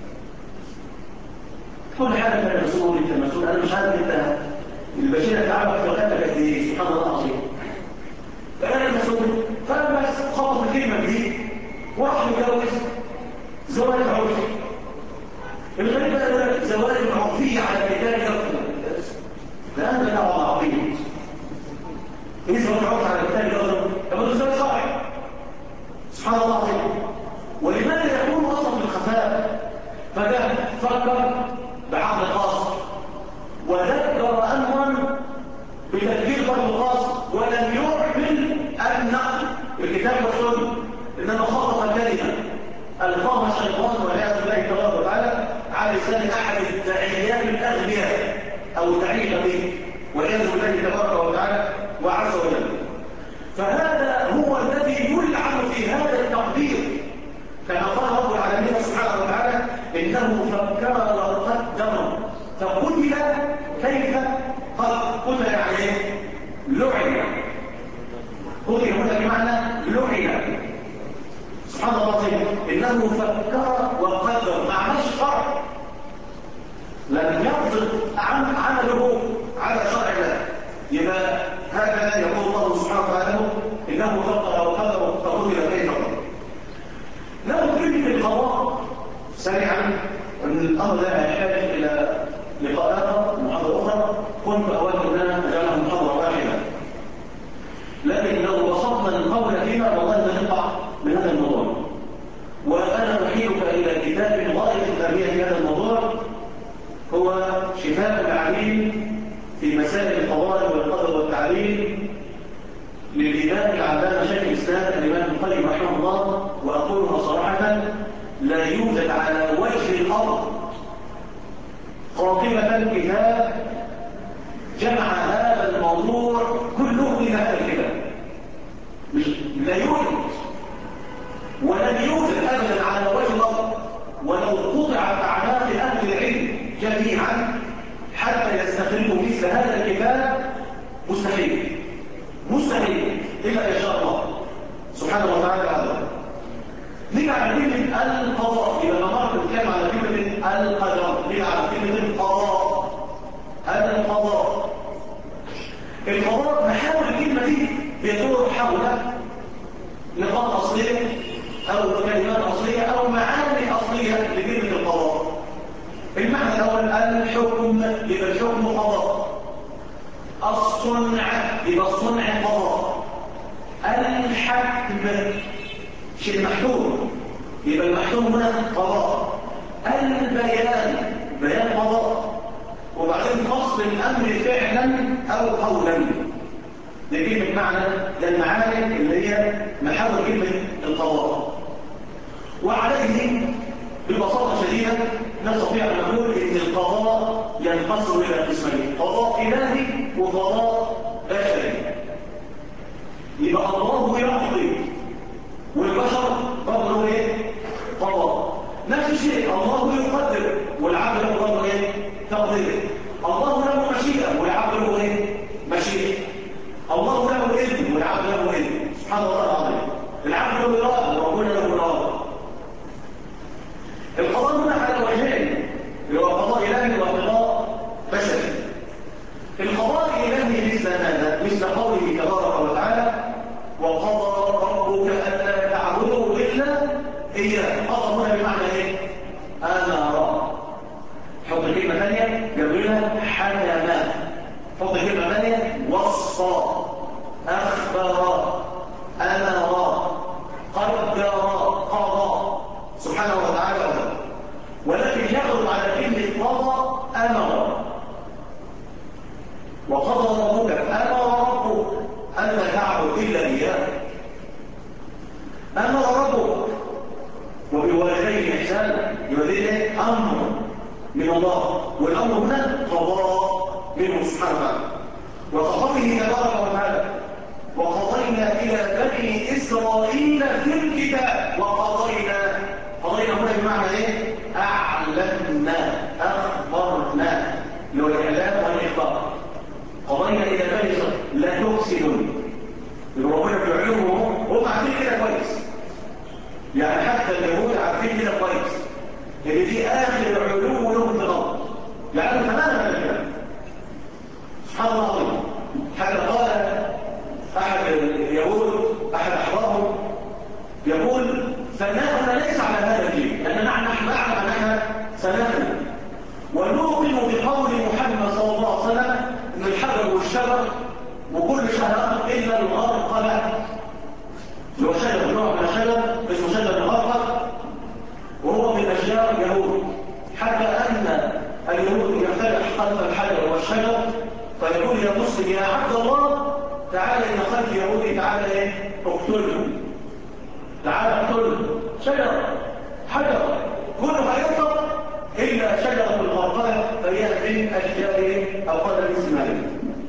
كل حاجه انت المسؤول، انت المسؤول، انا مش عارف انت البشيره تعبك في غيرك قد ايه سبحان الله العظيم. فانا المسؤول. فبس خبط الكلمه دي وراح يتجوز زواج عرفي. الغريب بقى يقول لك زواج عرفي على كتاب يقتل. لا ده دعوه عظيم. ايه زواج عرفي على كتاب يقتل؟ طب ده زواج صحيح سبحان الله العظيم. ولماذا يكون اصلا بالخفاء؟ فده فكر بعقل خاص وذكر امرا بتدبير برضه خاص ولم يعمل النقل الكتاب والسنه، انما خطط كلمه القاها الشيطان والعياذ بالله تبارك وتعالى على لسان احد الداعيات الاغبياء او الداعيه به والعياذ بالله تبارك وتعالى وعز وجل. فهذا هو الذي يلعن في هذا التقدير، كما قال رب العالمين سبحانه وتعالى انه فكر وقدر فقتل كيف قتل يعني ايه؟ لعن. قتل هنا بمعنى لعن سبحان الله العظيم. انه فكر وقدر ما عملش شرع، لم يقصد عمله على شرع الله. يبقى هكذا يقول الله سبحانه وتعالى انه فكر وقدر فقتل كيف قدر. لا نريد القضاء سريعا ان الامر ده يحتاج الى لقاءات كنت أود أن أجعلها محاضرة واحدة، لكن لو بسطنا القول فيها والله سنقع من هذا الموضوع. وأنا أحيلك إلى كتاب غاية الأهمية في هذا الموضوع، هو شفاء العليل في مسائل القضاء والقدر والتعليل للإمام العلامة شيخ الإسلام الإمام ابن القيم رحمه الله. وأقولها صراحة، لا يوجد على وجه الأرض قاطبة كتاب جمع هذا الموضوع كله إلى هذا الكتاب. لا يوجد ولن يوجد أبدا على وجه الأرض، ولو قطعت أعناق أهل العلم جميعا حتى يستغلوا مثل هذا الكتاب مستحيل مستحيل إلا إن شاء الله سبحانه وتعالى. هذا نيجي على كلمة القضاء، إذا مرة بنتكلم على كلمة القدر نيجي على كلمة القضاء. هذا القضاء محاور الكلمة دي بيدور حول نقاط أصلية أو كلمات أصلية أو معاني أصلية لكلمة القضاء. المعنى الأول الحكم، يبقى الحكم قضاء. الصنع، يبقى الصنع قضاء. الحكم شيء محكوم، يبقى المحكوم هنا قضاء. البيان، بيان قضاء. وبعدين فصل الأمر فعلا أو قولا. دي كلمة معنى للمعاني اللي هي محاور كلمة القضاء. وعليه ببساطة شديدة نستطيع أن نقول إن القضاء ينقسم إلى قسمين، قضاء إلهي وقضاء بشري. يبقى الله يقضي والبشر برضه ايه؟ قضاء. نفس الشيء الله يقدر والعبد له برضه ايه؟ تقدير. الله له مشيئة والعبد له ايه؟ مشيئة. الله له إذن والعبد له إذن. سبحان الله العظيم. العبد له إرادة وربنا له إرادة. القضاء هنا على وجهين، اللي هو قضاء إلهي وقضاء بشري. القضاء الإلهي مثل ماذا؟ مثل قوله تبارك وتعالى: وقضى ربك ألا تعبدوا إلا إياه. قضى هنا بمعنى إيه؟ أمر. حط كلمة ثانية جبريلها حكم. حط كلمة ثانية وصى، أخبر، أمر، قدر، قضى سبحانه وتعالى. ولكن يغلب على كلمة قضى أمر. وقضى ربك، أمر ربك ألا تعبد إلا إياه. أمر ربك وبالوالدين إحسانا، يوليه أمر من الله، والأمر هنا قضاء منه سبحانه وتعالى. وقضيه تبارك وتعالى: وقضينا إلى بني إسرائيل في الكتاب. وقضينا، قضينا هنا بمعنى إيه؟ أعلمنا، أخبرنا، اللي هو الإعلام والإخبار. قضينا إلى بني إسرائيل لا تفسدون. ربنا بيعلمهم هم عارفين كده كويس، يعني حتى اليهود عارفين كده كويس ان دي آخر علو لهم في الأرض، يعني تماما هذا الكلام. سبحان الله العظيم. حتى قال أحد اليهود، أحد أحبارهم، يقول: ثناؤنا ليس على هذا الدين، لأننا نحن نعلم أننا سنخلق ونؤمن بقول محمد صلى الله عليه وسلم ان الحجر والشجر وكل شجره الا الغرقله، اللي هو شجر نوع من الشجر اسمه شجر الغرقل، وهو من اشجار اليهود. حتى ان اليهود يفتتح خلف الحجر والشجر فيقول: يا مسلم يا عبد الله تعالى ان خلف يهودي، تعالى ايه؟ اقتله، تعالى اقتله. شجر، حجر، كله هيطلق إلا شجرة الغرقلة، فهي من أشجار أو قدر اسماعيل.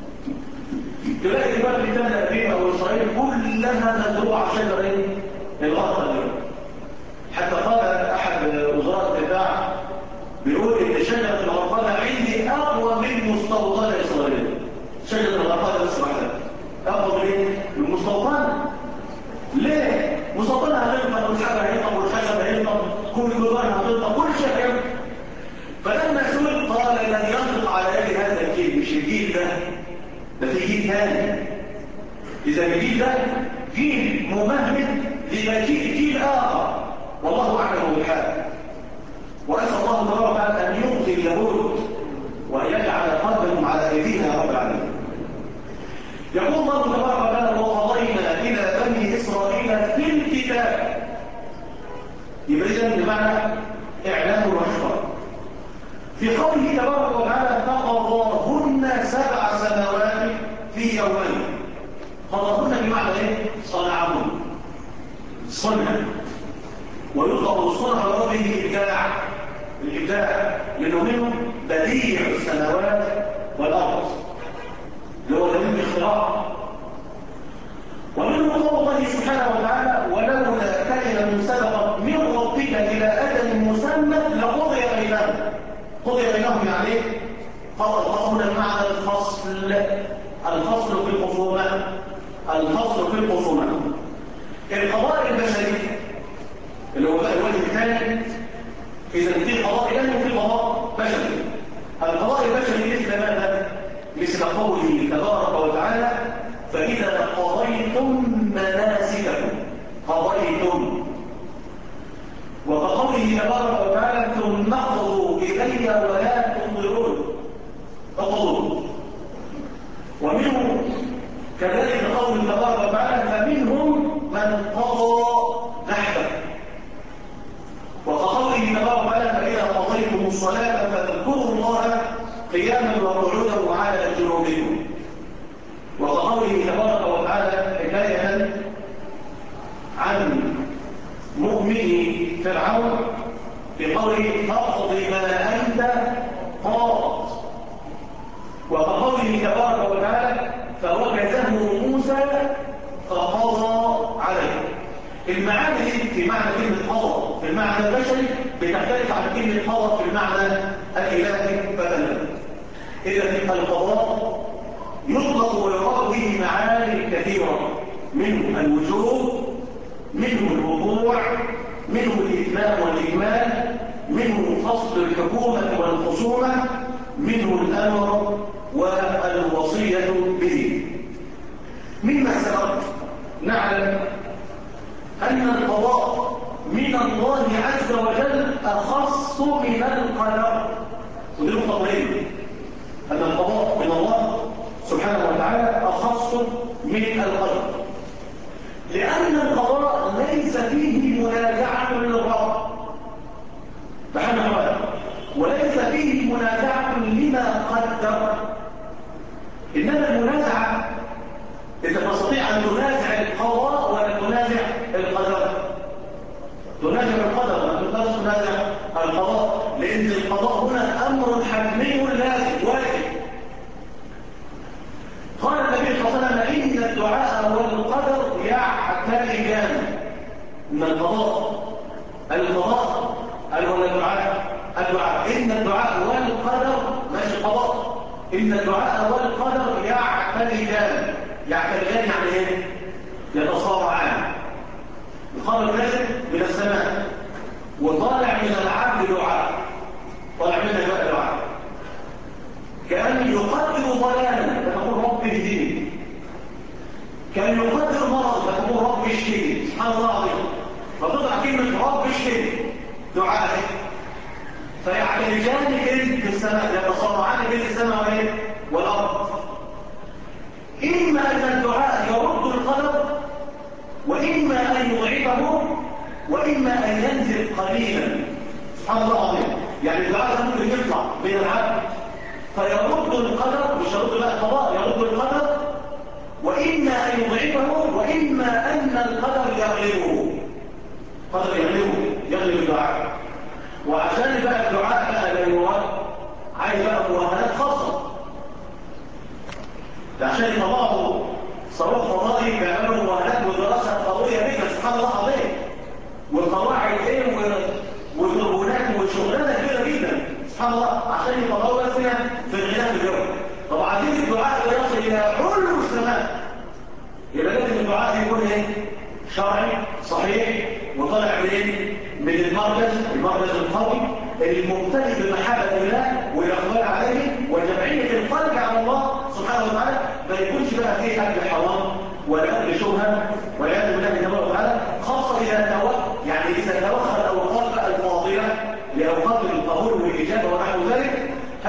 تلاقي دلوقتي بلدان أبيب أو إسرائيل كلها مزروعة شجر الغرقلة. حتى قال أحد وزراء الدفاع بيقول إن شجرة الغرقلة عندي أقوى من مستوطنة إسرائيل. شجرة الغرقلة الإسرائيلية أقوى من المستوطنة. ليه؟ مستوطنة هتنطق والحجر هينطق والخشب هينطق، كل جدار هتنطق، كل شيء هينطق. فلما سئل قال: لن ينطق على يد هذا الجيل، مش الجيل ده في جيل ثاني. إذا الجيل ده جيل ممهد لمجيء جيل آخر، والله أعلم بالحال. وأسأل الله تبارك وتعالى أن يقضي اليهود وأن يجعل قلبكم على أيدينا يا رب العالمين. يقول الله تبارك وتعالى: وقضينا إلى بني إسرائيل في الكتاب. يبقى إذن بمعنى إعلان وإخبار. في قوله تبارك وتعالى: فقضاهن 7 سنوات في يومين. قضاهن بمعنى إيه؟ صنعهن صنع. ويطلق الصنع به الإبداع، لأنه منه بديع السماوات والأرض اللي هو دليل الاختراع. ومنه قول الله سبحانه وتعالى: ولولا كلمة سبقت من ربك إلى أجل مسمى لقضي بينهم. قضي بينهم يعني ايه؟ قضى بمعنى الفصل في الخصومات. الفصل في الخصومات. القضاء البشري اللي هو بقى الوجه الثاني، إذا في قضاء إلهي وفي قضاء بشري. القضاء البشري مثل ماذا؟ مثل قوله تبارك وتعالى: فإذا قضيتم مناسككم. قضيتم. وكقوله تبارك وتعالى: ثم اقضوا إلي ولا تنظرون. اقضوا. ومنه كذلك قول تبارك وتعالى: فمنهم من قضى نحبه. وكقوله تبارك وتعالى: فإذا قضيتم الصلاة فاذكروا الله قياما وقعودا وعلى جنوبكم. وكقوله تبارك وتعالى حكاية عن مؤمن فرعون في قوله: فاقض ما أنت قاض. وكقوله تبارك وتعالى: فوكزه موسى فقضى عليه. المعاني دي في معنى كلمة قضى في المعنى البشري بتختلف عن كلمة قضى في المعنى الإلهي فتنة. إذا القضاء يطلق ويراد به معاني كثيرة، منه الوجوب، منه الوقوع، منه الإتمام والإكمال، منه فصل الحكومة والخصومة، منه الأمر والوصية به. مما سبق نعلم أن القضاء من الله عز وجل أخص من القدر. ودي نقطتين: أن القضاء من الله سبحانه وتعالى أخص من القدر، لأن القضاء ليس فيه منازعة للرب سبحانه وتعالى، وليس فيه منازعة لما قدر. إنما المنازعة أنت تستطيع أن تنازع القضاء ولا تنازع القدر. تنازع القدر ولا تنازع القضاء، لأن القضاء هنا أمر حتمي لازم واجب. قال النبي صلى الله عليه وسلم: إن الدعاء والقدر يعتلجان. إن القضاء الدعاء إن الدعاء والقدر ماشي القضاء. إن الدعاء والقدر يعتلجان. يعتلجان يعني ايه؟ يتصارعان. الخبر نازل من السماء وطالع من العبد دعاء، طالع منك بقى دعاء كأن يقدر ضلالا فتقول رب اهدني، كان يقدر مرض فتقول رب اشفني. سبحان الله العظيم. فتطلع كلمة رب اشفني دعاء، فيعتلجان في السماء، يتصارعان بين السماء والأرض. إما أن الدعاء يرد القدر، وإما أن يضعفه، وإما أن ينزل قليلا. سبحان الله العظيم. يعني الدعاء ممكن يطلع من العبد فيرد القدر، مش يرد بقى القضاء، يرد القدر، وإما أن يضعفه، وإما أن القدر يغلبه. قدر يغلب الدعاء. وعشان بقى الدعاء بقى لا يرد، عايز بقى مؤهلات خاصة. عشان يطلعوا صاروخ فضائي بيعملوا مؤهلات ودراسة قوية جدا. سبحان الله العظيم. والقواعد والهرمونات وشغلانة كبيرة جدا. سبحان الله. عشان يطلعوا بس في الغلاف الجوي. طب عايزين الدعاء يصل إلى علو السماء، يبقى لازم الدعاء يكون شرعي صحيح وطالع من المركز القوي الممتلئ بمحبة الله والإقبال عليه وجمعية القلب على الله سبحانه وتعالى. ما يكونش بقى فيه أكل حرام ولا أكل شبهة والعياذ بالله تبارك وتعالى، خاصة إذا توخى الأوقات الفاضلة لأوقات القبول والإجابة ونحو ذلك.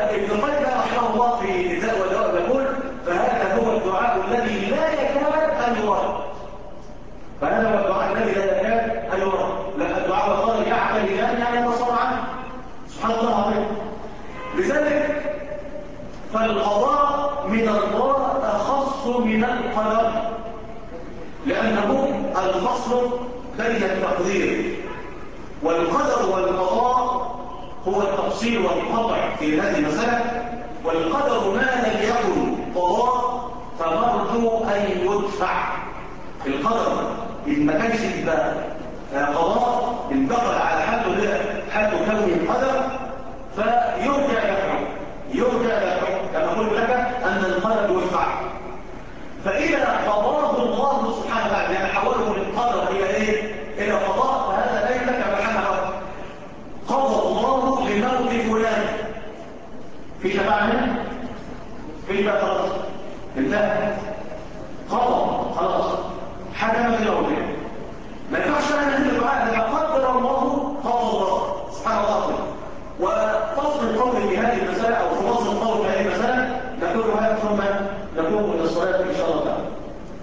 ابن القيم رحمه الله في الداء والدواء يقول فهذا هو الدعاء الذي لا يكاد ان يرد. فهذا هو الدعاء الذي لا يكاد ان يرد. لا الدعاء والله يعمل يعني يتصور عنه. سبحان الله العظيم. لذلك فالقضاء من الله اخص من القدر، لانه الفصل بين التقدير والقدر والقضاء هو التفصيل والقطع في هذه المسألة. والقدر ما لم يكن قضاء فمرجو أن يدفع. القدر إن ما كانش يبقى قضاء انتقل على حد كونه القدر فيرجع يدفع كما قلت لك أن القدر يدفع. فإذا قضاه الله سبحانه وتعالى يعني حوله من قدر إلى إيه؟ إلى قضاء، فهذا ليس كمحمد قضى الله بموت فلان في شفاعة منه في بقى خلاص انتهى قضى خلاص حكم في موته. ما ينفعش انا ان الدعاء لما قدر الله قضى الله سبحان الله. وفصل القول في هذه المسألة او فصل القول في هذه المسألة نقولها ثم نقوم الى الصلاة ان شاء الله تعالى.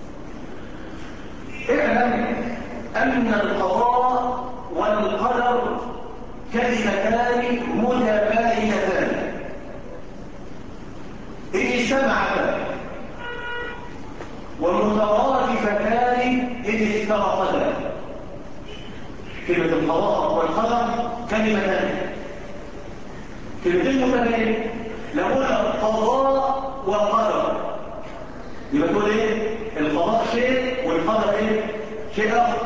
اعلم ان القضاء والقدر كلمتان متباينتان إن اجتمعتا ومترادفتان إن افترقتا. كلمة القضاء والقدر كلمتان متباينتان. لو قلنا قضاء وقدر يبقى تقول ايه؟ القضاء شيء والقدر ايه؟ شيء اخر.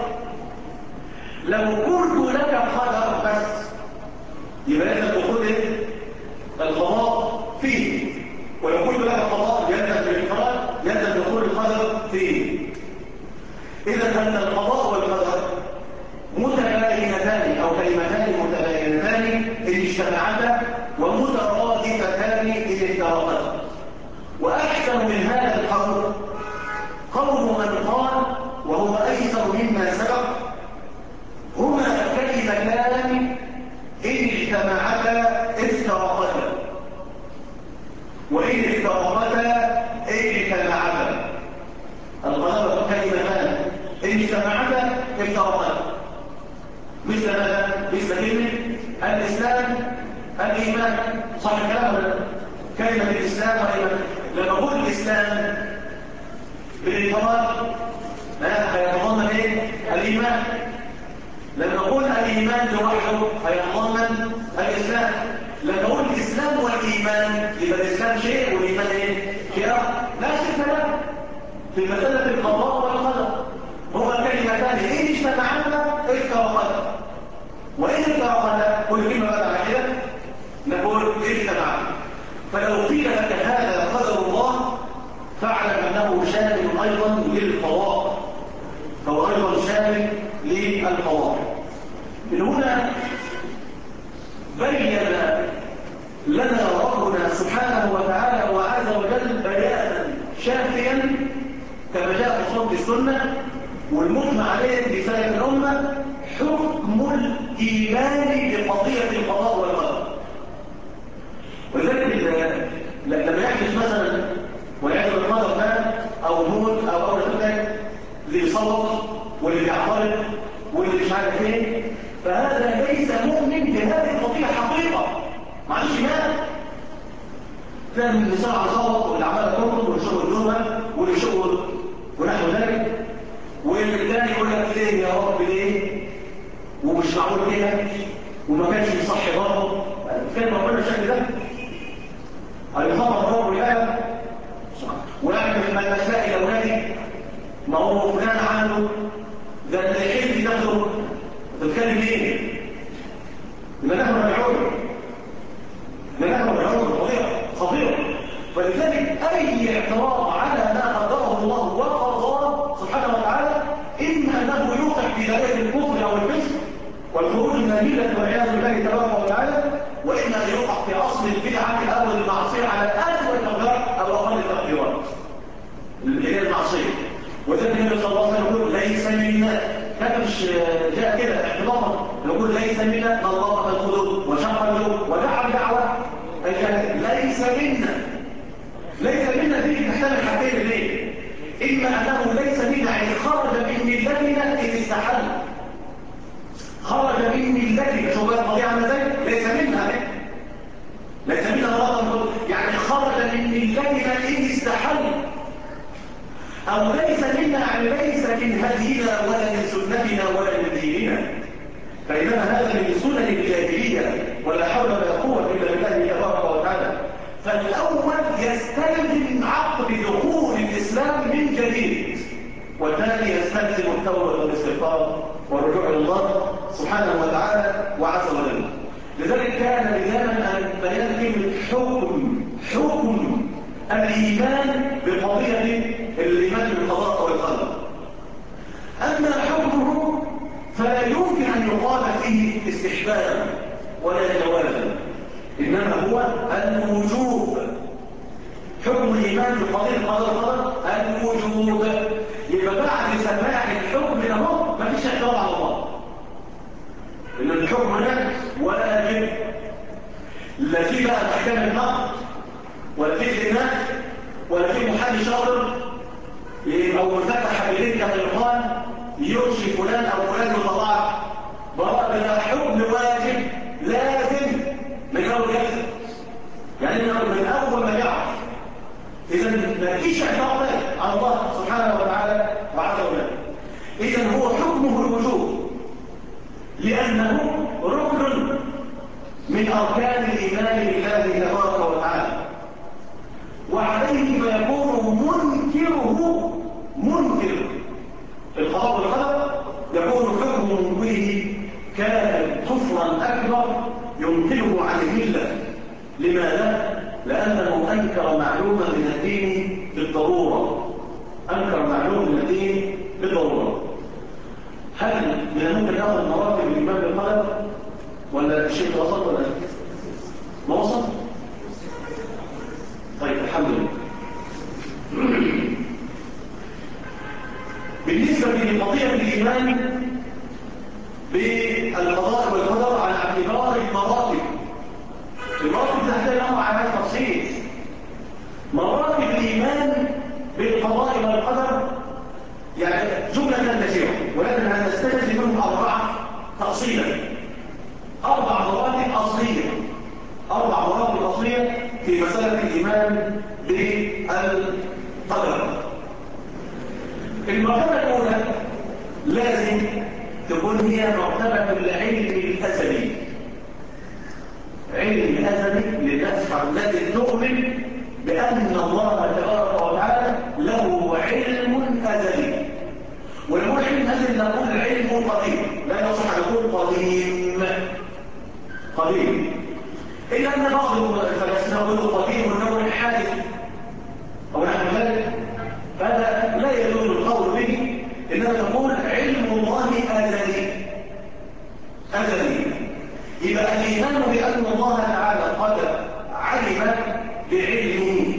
لو قلت لك قدر بس يبقى لازم تقول ايه؟ القضاء فيه. ولو قلت لك القضاء يلزم بالإقرار يلزم دخول القدر فيه. إذا أن القضاء والقدر متباينتان أو كلمتان متباينتان إن اجتمعتا ومترادفتان إن افترقتا. وأحسن من هذا القول قول من قال وهو أيسر مما سبق هما كلمتان إن اجتمعتا افترقتا وإن افترقتا اجتمعتا. القدر كلمتان إن اجتمعتا افترقتا. مثل ماذا؟ مثل كلمة الإسلام الإيمان. صح الكلام ولا؟ كلمة الإسلام والإيمان لما أقول الإسلام بالإفراد هيتضمن إيه؟ الإيمان. لما أقول الإيمان لوحده هيتضمن الإسلام. لما أقول الإسلام والإيمان يبقى الإسلام شيء والإيمان إيه؟ شيء آخر. لا شك له في مسألة القضاء والقدر. هما كلمتان إن اجتمعتا افترقتا وإن افترقتا كل كلمة بعد على كده نقول اجتمعتا. فلو قيل لك هذا قدر الله فاعلم أنه شامل أيضا للقضاء، فهو أيضا شامل للقضاء. من هنا بين لنا ربنا سبحانه وتعالى وعز وجل بيانا شافيا كما جاء في صوت السنة والمجمع عليه في سائر الأمة حكم الإيمان بقضية القضاء والقدر. ولذلك لما يحدث مثلا والعياذ بالله ده او موت او نتائج اللي يصوت واللي بيعترض واللي مش عارف ايه، فهذا ليس مؤمن بهذه القضيه حقيقه. معلش مات كان النساء صوت واللي عمال ترقص واللي شغل الجمل واللي شغل ونحو ذلك، والثاني يقول لك ليه يا رب ليه ومش معقول كده وما كانش يصحي برضه. كان ربنا الشكل ده هيخبر الرب الآن ويعمل من المسائل أولادي ما هو فلان عنده ده الحلم دخله تتكلم ليه؟ لما نحن العود خطيرة. فلذلك أي اعتراض على ما قدره الله وقضاه سبحانه وتعالى إما أنه يوقع في دائرة الكفر أو الفسق والخروج من الملة والعياذ بالله تبارك وتعالى، وإما أن يوقع في أصل البدعة أو المعصية على أسوأ الأقدار أو أقل التقديرات اللي هي المعصية. وذلك النبي صلى الله عليه وسلم يقول ليس منا، كان مش جاء كده اعتبارا يقول ليس منا من ضرب الخدود وشق الجوع ودعا بدعوة ليس منا. ليس منا دي تحتمل حاجتين ليه؟ إما أنه ليس منا يعني خرج من ملتنا إذ استحل. خرج من ملتنا، شو بقى القضية عاملة ازاي؟ ليس منها ده. ليس منها مرة يعني خرج من ملتنا إذ استحل. أو ليس منا يعني ليس من هدينا ولا من سنتنا ولا من ديننا. فإنما هذا من سنن الجاهلية ولا حول ولا قوة إلا بالله تبارك وتعالى. فالأول يستلزم عقد دخول الإسلام من جديد، والثاني يستلزم التوبة والاستغفار والرجوع إلى الله سبحانه وتعالى وعز وجل. لذلك كان لزاما أن بيان حكم الإيمان بقضية الإيمان بالقضاء والقدر. أما حكمه فلا يمكن أن يقال فيه استحبابا ولا جوازا، إنما هو الوجوب. حكم الإيمان بقضية القضاء والقدر الوجوب. يبقى بعد سماع الحكم له ما فيش اعتراض على الله، إن الحكم ده واجب. لا في بقى أحكام النقد ولا في استئناف ولا في محامي شاطر أو مفتح بيدين كما يقال يرشي فلان أو فلان يتضاعف. بقى ده حكم واجب لازم من أول جلسة، يعني من أول ما يعرف. إذا ما فيش اعتراض على الله سبحانه وتعالى وعز وجل. إذا هو حكمه الوجوب لأنه ركن من أركان الإيمان بالله تبارك وتعالى، وعليه ما يكون منكر القضاء والقدر يكون حكمه به كان كفرا أكبر ينقله عن الملة. لماذا؟ لأنه أنكر معلومة من الدين بالضرورة. أنكر معلومة من الدين بالضرورة. هل من الممكن ناخذ مراتب الإيمان بالقدر ولا الشيء وصل ولا ما وصل؟ طيب الحمد لله. بالنسبة لقضية الإيمان بالقضاء والقدر على اعتبار المراتب. المراتب تحتاج على تفصيل. مراتب الإيمان بالقضاء والقدر يعني جملة كثيرة، ولكن هنستخدم منهم 4 تفصيلا. 4 مراتب أصلية. 4 مراتب أصلية في مسألة الإيمان بالقدر. المرتبة الأولى لازم تكون هي مرتبة العلم الأزلي. علم أزلي للناس التي تؤمن بأن الله تبارك وتعالى له علم أزلي. ولو علم أزلي نقول علم قديم، لا يصح أن نقول قديم. إلا أن بعض الفلاسفة يقولوا قديم والنوع حادث أو نحو ذلك، فهذا لا يجوز القول به. إنما تقول علم الله أزلي. يبقى الإيمان بأن الله تعالى قد علم بعلمه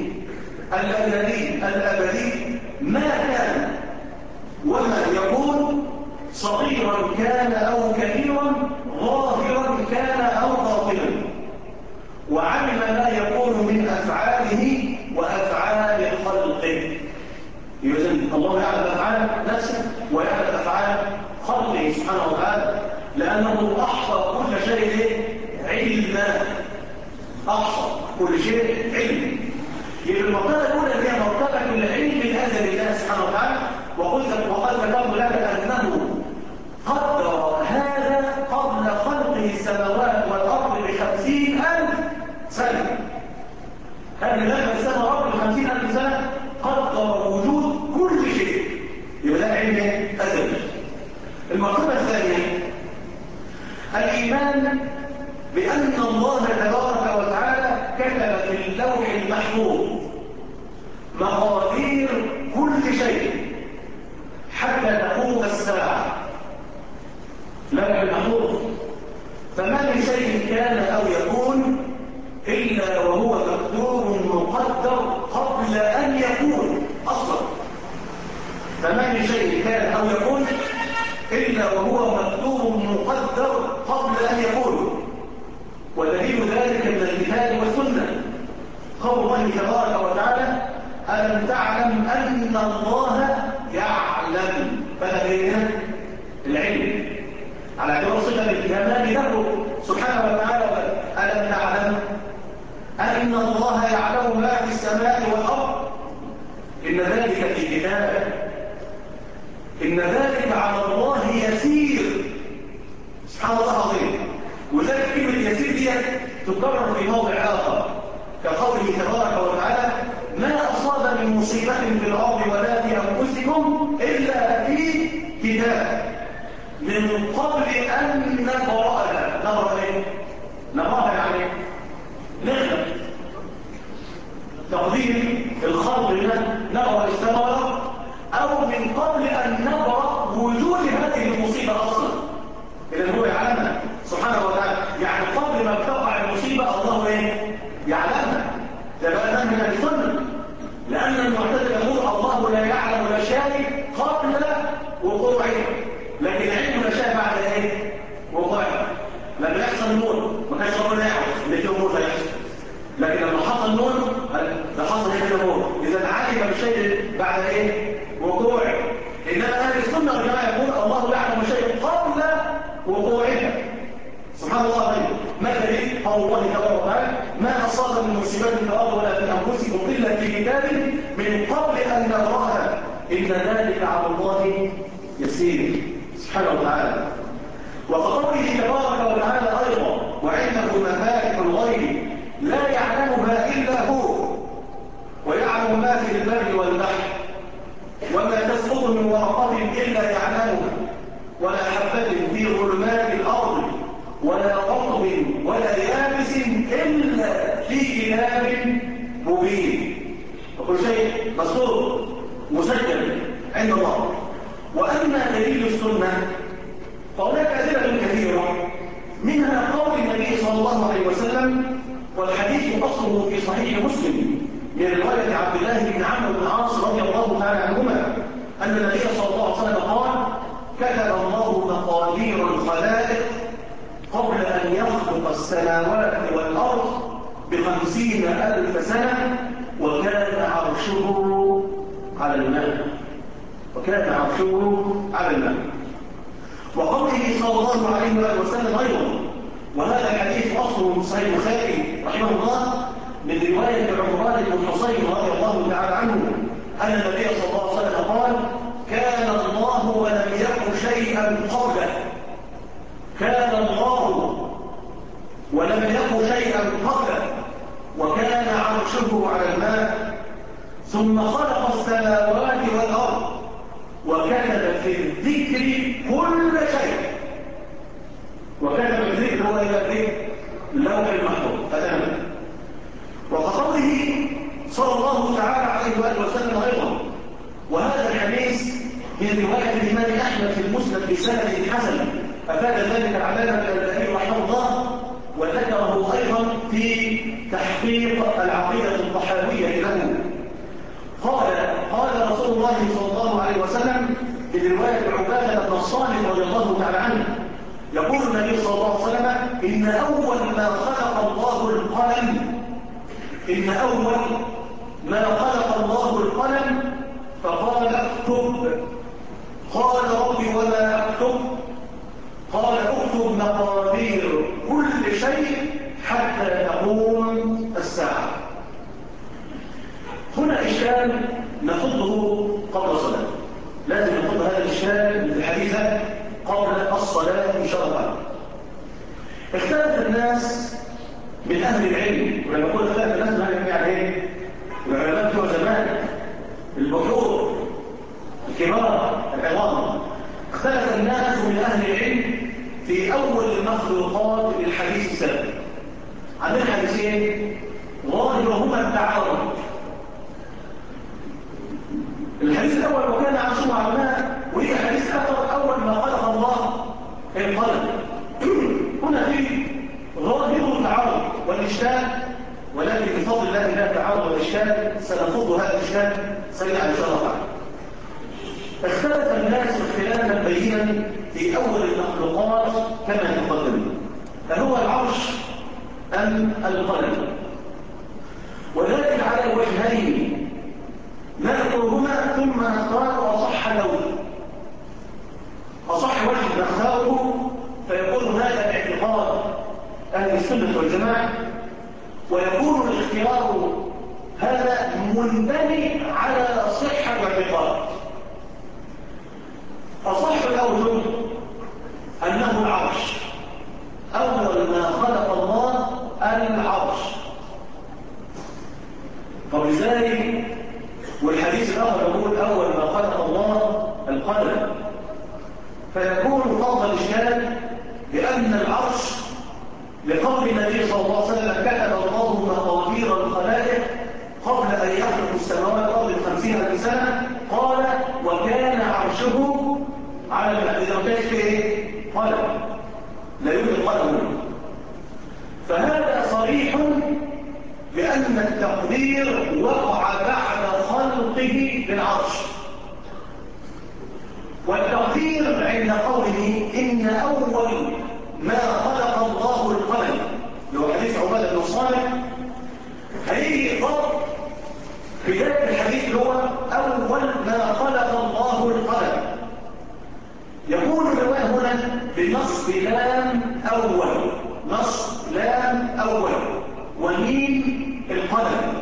الأبدي ما كان وما يكون، صغيرا كان أو كبيرا، ظاهرا كان أو باطنا، وعلم ما يكون من أفعاله وأفعال خلقه. يوزن الله يعلم أفعال نفسه ويعلم أفعال خلقه سبحانه وتعالى، لأنه أحصى كل شيء علما. أحصى كل شيء علم. يبقى المرتبة الأولى هي مرتبة العلم الأزلي لله سبحانه وتعالى. وقد ذكرت لك أنه قدر هذا قبل خلقه السماوات والأرض ب50,000 سنة. هذا لما السماء والأرض ب50,000 سنة قدر وجود كل شيء. يبقى ده علم أزلي. المرتبة الثانية الإيمان بأن الله تبارك وتعالى كتب في اللوح المحفوظ مقادير كل شيء حتى تقوم الساعة. لوح المحفوظ، فما من شيء كان أو يكون إلا وهو مقدور مقدر قبل أن يكون أصلا. فما من شيء كان أو يكون إلا وهو مقدور مقدر قبل أن يكون. ودليل ذلك من الكتاب والسنة. قول الله تبارك وتعالى: ألم تعلم أن الله يعلم؟ فلدينا العلم على اعتبار صفة الكمال له سبحانه وتعالى. ألم تعلم أن الله يعلم ما في السماء والأرض؟ إن ذلك في كتابه، إن ذلك على الله يسير. سبحان الله العظيم. وذلك كلمة يسير دي تكرر في موضع آخر كقوله تبارك وتعالى: ما أصاب من مصيبة في الأرض ولا في أنفسكم إلا في كتاب من قبل أن نبرأها. نبرأ إيه؟ نبرأها يعني نخلق تقديم الخلق لنا، نبرأ السماء، أو من قبل أن نبرأ وجود هذه المصيبة أصلا. إذن هو يعلمها سبحانه وتعالى، يعني قبل ما تقع المصيبة الله إيه؟ يعلمها. ده بقى من السنة، لأن المعتزلة يقول الله لا يعلم الأشياء قبل وقوعها، لكن علم الأشياء بعد إيه؟ وقوعها. لما يحصل النور ما كانش ربنا يعرف إن في أمور هيحصل، لكن لما حصل النور ده حصل هنا نور، إذا علم بالشيء بعد إيه؟ وقوعه. إنما أهل السنة والجماعة يقول الله يعلم الشيء قبل وقوعها. سبحان الله عليه. ما دليل قول الله تبارك وتعالى: ما أصاب من مصيبة في الأرض ولا في أنفسكم إلا في كتاب من قبل أن نبرأها إن ذلك على الله يسير. سبحانه وتعالى. وقوله تبارك وتعالى أيضا: وعنده مفاتح الغيب لا يعلمها إلا هو ويعلم ما في البر والبحر وما تسقط من ورقة إلا يعلمها ولا حبة في ظلمات الأرض ولا رطب ولا يابس إلا في كتاب مبين. وكل شيء مسطور مسجل عند الله. وأما دليل السنة فهناك أدلة كثيرة، منها قول النبي صلى الله عليه وسلم، والحديث أصله في صحيح مسلم من رواية عبد الله بن عمرو بن العاص رضي الله تعالى عنهما أن النبي صلى الله عليه وسلم قال: كتب الله مقادير الخلائق قبل أن يخلق السماوات والأرض ب50,000 سنة وكان عرشه على الماء. وكان عرشه على الماء. وقوله صلى الله عليه وسلم أيضا، وهذا الحديث أصله في صحيح البخاري رحمه الله من رواية عمران بن حصين رضي الله تعالى عنه أن النبي صلى الله عليه وسلم قال: كان الله ولم يكن شيئا قبله. كان الله ولم يكن شيئا قبله وكان عرشه على الماء ثم خلق السماوات والأرض وكتب في الذكر كل شيء. وكتب الذكر هو إلى اللوح المحفوظ فتمام. وقوله صلى الله تعالى عليه وآله وسلم أيضا، وهذا الحديث من رواية الإمام أحمد في المسند بسند حسن أفاد ذلك العلامة الألباني رحمه الله، وذكره أيضا في تحقيق العقيدة الطحاوية له. قال رسول الله صلى الله عليه وسلم في رواية عبادة بن الصامت رضي الله تعالى عنه، يقول النبي صلى الله عليه وسلم: إن أول ما خلق الله القلم، إن أول ما خلق الله القلم فقال: اكتب. قال: ربي وما أكتب؟ قال: اكتب مقادير كل شيء حتى تقوم الساعة. هنا إشكال نخضه قبل الصلاة، لازم نخض هذا الإشكال من الحديث قبل الصلاة إن شاء الله. اختلف الناس من أهل العلم، ولما أقول اختلف الناس من أهل العلم يعني إيه؟ العلماء بتوع زمان، البحور الكبار العظام. اختلف الناس من أهل العلم في أول المخلوقات للحديث السابق. عندنا حديثين ظاهرهما التعارض. الحديث الأول: وكان عرشه على الماء، وهي حديث آخر: أول ما خلق الله القلم. هنا في ظاهر التعارض والإشكال، ولكن بفضل الله لا تعارض والإشكال سنخوض هذا الإشكال سريعا إن شاء الله. اختلف الناس اختلافا بينا في أول المخلوقات كما تقدم، هل هو العرش أم القلم؟ ولكن على وجهين نذكرهما ثم نختار أصح لون. أصح وجه نختاره فيكون هذا اعتقاد أهل السنة والجماعة، ويكون الاختيار هذا منبني على صحة الاعتقاد. أصح الأوجه أنه العرش، أول ما خلق الله العرش. فلذلك والحديث الآخر يقول أول ما خلق الله القلم، فيكون فضل الإشكال بأن العرش لقول النبي صلى الله عليه وسلم كتب الله مقادير الخلائق قبل أن يخلق السماوات قبل 50,000 سنة، قال وكان عرشه على الماء. إذا ما كانش فيه قلم، لا يوجد قلم. فهذا صريح بأن التقدير وقع بعد خلقه للعرش. والتقدير عند قوله إن أول ما خلق الله القلم، لو حديث عبادة بن صالح، هيجي ضرب بداية الحديث هو أول ما خلق الله القلم. يكون الرواية هنا بنصب لام أول، نصب لام أول وميم القلم.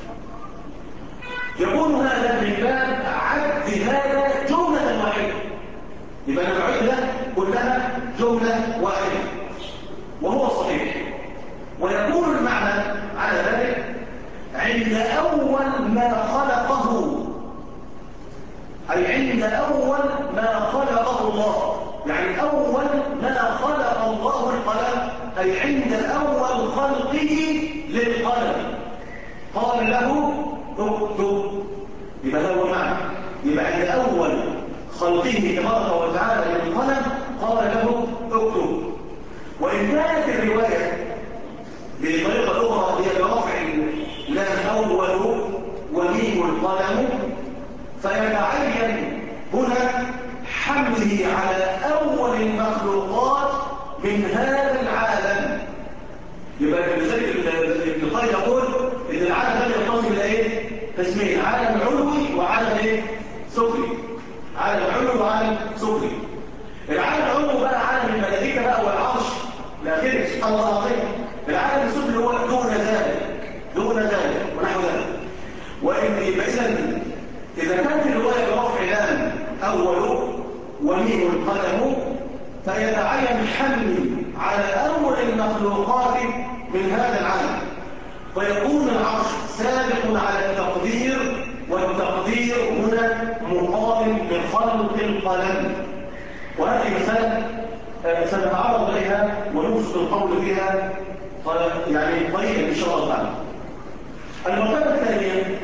يكون هذا من باب عد هذا جملة واحدة، يبقى أنا بعد ده كلها جملة واحدة وهو صحيح. ويكون المعنى على ذلك عند أول ما خلقه، أي عند أول ما خلقه الله، يعني أول ما خلق الله القلم، أي عند أول خلقه للقلم قال له اكتب. يبقى ده هو المعنى. يبقى عند أول خلقه تبارك وتعالى للقلم قال له اكتب. وإن كانت الرواية بطريقة أخرى هي برفع لام أول وميم القلم، فيتعين هنا حمله على أول المخلوقات من هذا العالم. يبقى لذلك ابن القيم يقول إن العالم ده ينقسم إلى إيه؟ قسمين، عالم علوي وعالم إيه؟ سفلي. عالم علوي وعالم سفلي. العالم العلوي بقى عالم الملائكة بقى والعرش لآخره سبحان الله العظيم. العالم السفلي هو دون ذلك ونحو ذلك. وإن إذا كانت الرواية برفع لام أول وميم القلم، فيتعين الحمل على أول المخلوقات من هذا العالم، ويكون العرش سابق على التقدير، والتقدير هنا مقابل لخلق القلم. وهذه مسألة سنتعرض إليها ونبسط القول فيها يعني قريبا إن شاء الله تعالى. المرتبة الثالثة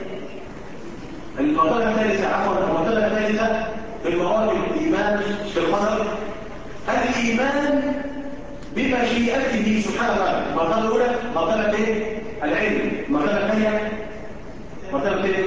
في مراتب الإيمان بالقدر الإيمان بمشيئته سبحانه وتعالى. المرتبة الأولى مرتبة إيه؟ العلم. المرتبة الثانية مرتبة إيه؟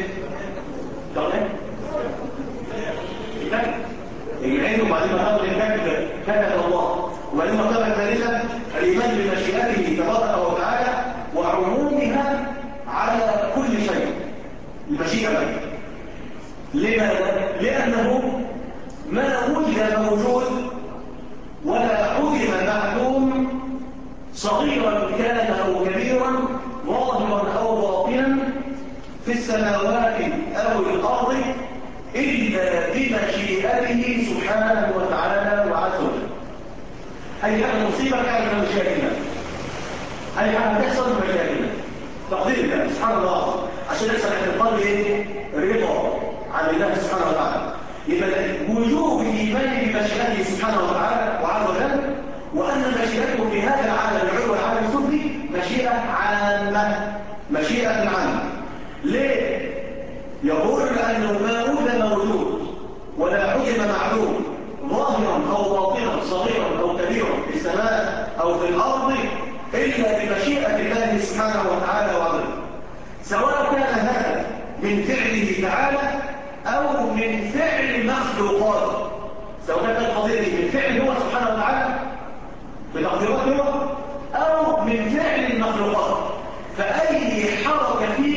العلم، وبعدين مرتبة الكتاب كتب الله، وبعدين المرتبة الثالثة الإيمان بمشيئته تبارك وتعالى وعمومها على كل شيء. المشيئة لماذا؟ لأنه ما وجد موجود ولا عدم معلوم، صغيرا كان أو كبيرا، ظاهرا أو باطنا، في السماوات أو الأرض، إلا بمشيئته سبحانه وتعالى وعز وجل. أي حاجة مصيبة كانت من مشيئتنا، أي حاجة تحصل من مشيئتنا، تقدير الله سبحانه وتعالى، عشان يحصل في القلب إيه؟ رضا عن الله سبحانه وتعالى. يبقى وجوب الإيمان بمشيئته سبحانه وتعالى وعز وجل، وأن مشيئته في هذا العالم العلوي والعالم السفلي مشيئة عامة، مشيئة عامة. ليه؟ يقول لأنه ما وجد موجود ولا عدم معلوم، ظاهرا أو باطنا، صغيرا أو كبيرا، في السماء أو في الأرض، إلا بمشيئة الله سبحانه وتعالى وعز وجل، سواء كان هذا من فعله تعالى أو من فعل مخلوقاته. سواء كانت القضية دي من فعل هو سبحانه وتعالى بتقديراته أو من فعل المخلوقات، فأي حركة فيه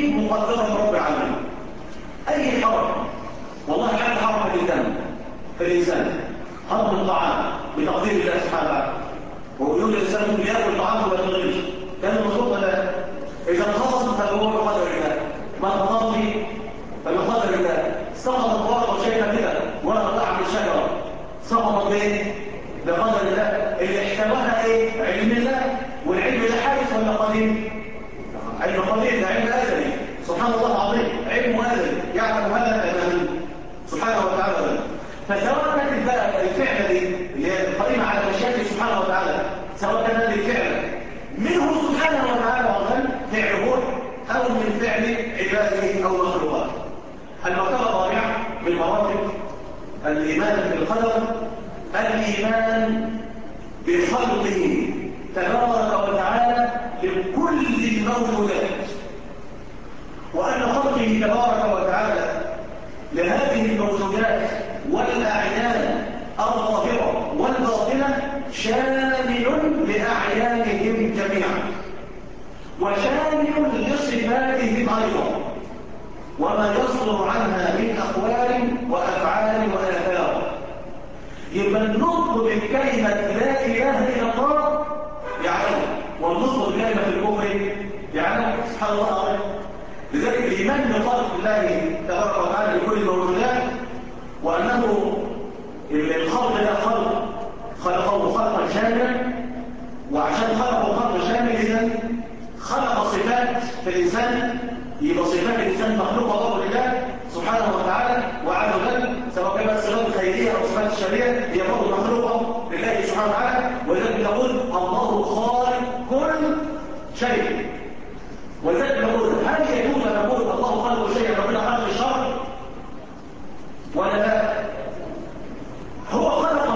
في الإنسان هضم الطعام بتقدير الله سبحانه وتعالى، ويقول الإنسان ممكن يأكل طعام وما يتغيرش، كان المفروض ولا إذا انخفض فهو بقدر الله، ما انخفضش فبقدر الله. سقطت ورقة شايفة كده ورقة وقع من الشجرة، سقطت بايه؟ بقدر الله. اللي احتواها ايه؟ علم الله، والعلم ده حادث ولا قديم؟ علم قديم، ده علم أزلي سبحان الله العظيم، علم أزلي يعلم هذا تماما سبحانه وتعالى. فسواء كانت بقى الفعلة دي اللي هي القائمة على مشيئته سبحانه وتعالى، سواء كانت هذه الفعلة منه سبحانه وتعالى وغير فعله أو من فعل عباده أو مخلوقاته. المرتبة الرابعة من مراتب الإيمان بالقدر الإيمان بخلقه تبارك وتعالى لكل الموجودات، وأن خلقه تبارك وتعالى لهذه الموجودات والأعيان الظاهرة والباطنة شامل لأعيانهم جميعا، وشامل لصفاتهم أيضا، وما يصدر عنها من أقوال وأفعال وآثار. يبقى النطق بكلمة لا إله إلا الله يعلم، والنطق بكلمة الكفر يعلم سبحان الله العظيم. لذلك الإيمان بخلق الله تبارك وتعالى لكل الموجودات، وأنه الخلق ده خلقه خلقا شاملا، وعشان خلقه خلق شامل إذن خلق صفات في الإنسان، يبقى صفات الإنسان مخلوقة الله لله سبحانه وتعالى وعز وجل، سواء كانت الصفات الخيرية أو الصفات الشريرة هي برضه مخلوقة لله سبحانه وتعالى. ولذلك نقول الله خالق كل شيء. ولذلك نقول هل يجوز أن نقول الله خالق شيء ربنا خلق الشر ولا لا؟ هو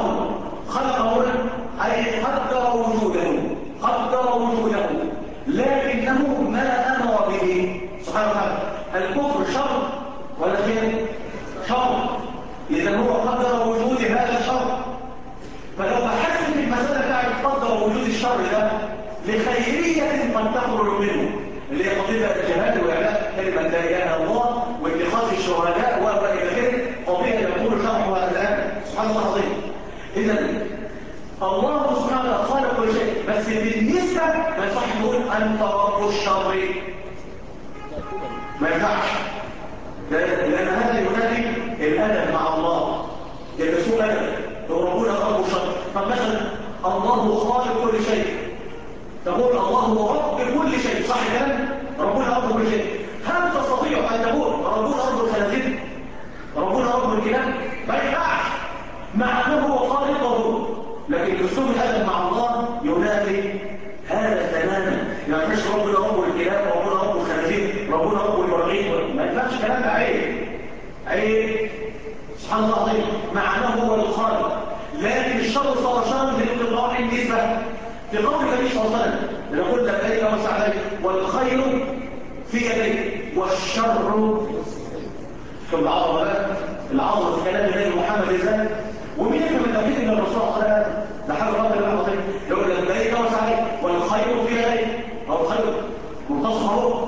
خلقه أي قدر وجوده لكنه ما أمر به سبحانه وتعالى. الكفر شر ولا خير؟ شر. إذا هو قدر وجود هذا الشر، فلو بحثت في المسألة بتاعت قدر وجود الشر ده لخيرية قد تخرج منه، اللي هي قضية الجهاد وإعلاء كلمة لا إله إلا الله واتخاذ الشهداء وإلى آخره، قضية يقول شرحها الآن سبحان الله العظيم. إذا الله سبحانه وتعالى خالق كل شيء، بس بالنسبة ما يصح نقول أنت رب الشر، ما ينفعش، لأن هذا ينادي الأدب مع الله، يلبسوه أدب، يقولون رب الشر. فمثلا الله خالق كل شيء، تقول الله رب كل شيء، صح كلام؟ ربنا رب كل شيء. هل تستطيع أن تقول ربنا رب الخنازير؟ ربنا رب الكلاب؟ ما ينفعش، مع أنه هو خالقه، لكن أسلوب الأدب مع الله ينادي هذا تماما. يعني مش ربنا رب الكلاب، ربنا رب الخنازير، ربنا رب البراغيث، ما ينفعش كلام ده، عيب سبحان الله العظيم، مع أنه هو الخالق. لكن الشر صار شر لانقطاع النسبة. في قول النبي صلى الله عليه وسلم نقول لبيك وسعديك والخير في يديك والشر في العظمة في كلام النبي محمد ازاي. ومين يفهم التوحيد ان الرسول صلى الله عليه وسلم ده حاجه رب العالمين يقول لبيك وسعديك والخير في يديك، هو الخير منتصف اهو،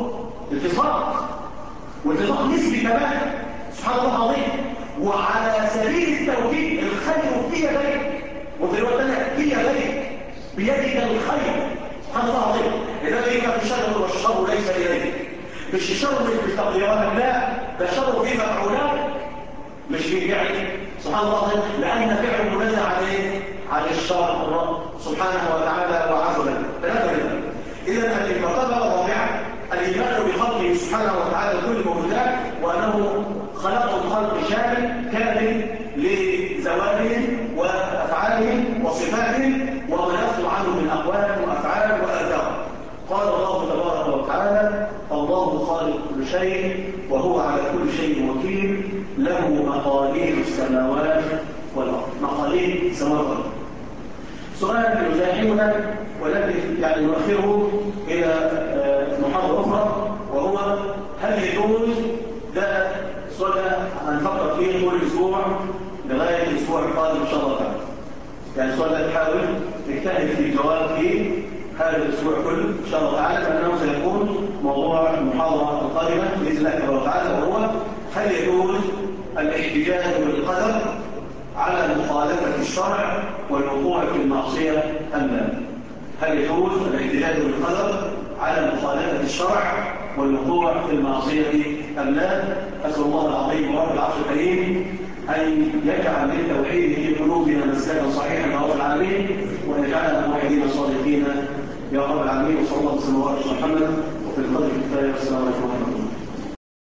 واتفاق نسبي كمان سبحان الله العظيم. وعلى سبيل التوكيد الخير في يديك، وفي الوقت الثاني في يديك، بيدك الخير سبحان الله العظيم. إذا يبقى الشر والشر ليس بيدك، مش الشر مش بتقديرات لا، ده الشر فيه مفعولات مش فيه فعل سبحان الله العظيم، لأن فعل منزع عن الشر سبحانه وتعالى وعز وجل. إذا المرتبة الرابعة الإيمان بخلقه سبحانه وتعالى كل الموجودات، وأنه خلق الخلق شامل كامل لزواتهم وأفعالهم وصفاتهم وما يصدر عنه من أقوال وأفعال وآثار. قال الله تبارك وتعالى الله خالق كل شيء وهو على كل شيء وكيل، له مقاليد السماوات والأرض. مقاليد السماوات والأرض سؤال يزاحمنا ولكن يعني نؤخره إلى محاضرة أخرى، وهو هل يجوز ده سؤال هنفكر فيه طول الأسبوع لغاية الأسبوع القادم إن شاء الله تعالى. يعني السؤال ده نحاول نجتهد في الجواب فيه هذا الأسبوع كله إن شاء الله تعالى، لأنه سيكون موضوع المحاضرة القادمة بإذن الله تبارك وتعالى، وهو هل يجوز الاحتجاج بالقدر على مخالفة الشرع والوقوع في المعصية أم لا؟ هل يجوز الاحتجاج بالقدر على مخالفة الشرع والوقوع في المعصية أم لا؟ أسأل الله العظيم ورب العرش الكريم أن يجعل للتوحيد في قلوبنا مسلكا صحيحا يا رب العالمين، وأن يجعلنا موحدين صادقين يا رب العالمين. وصلى الله وسلم وبارك على محمد وفي القدر الكفاية. والسلام عليكم ورحمة الله.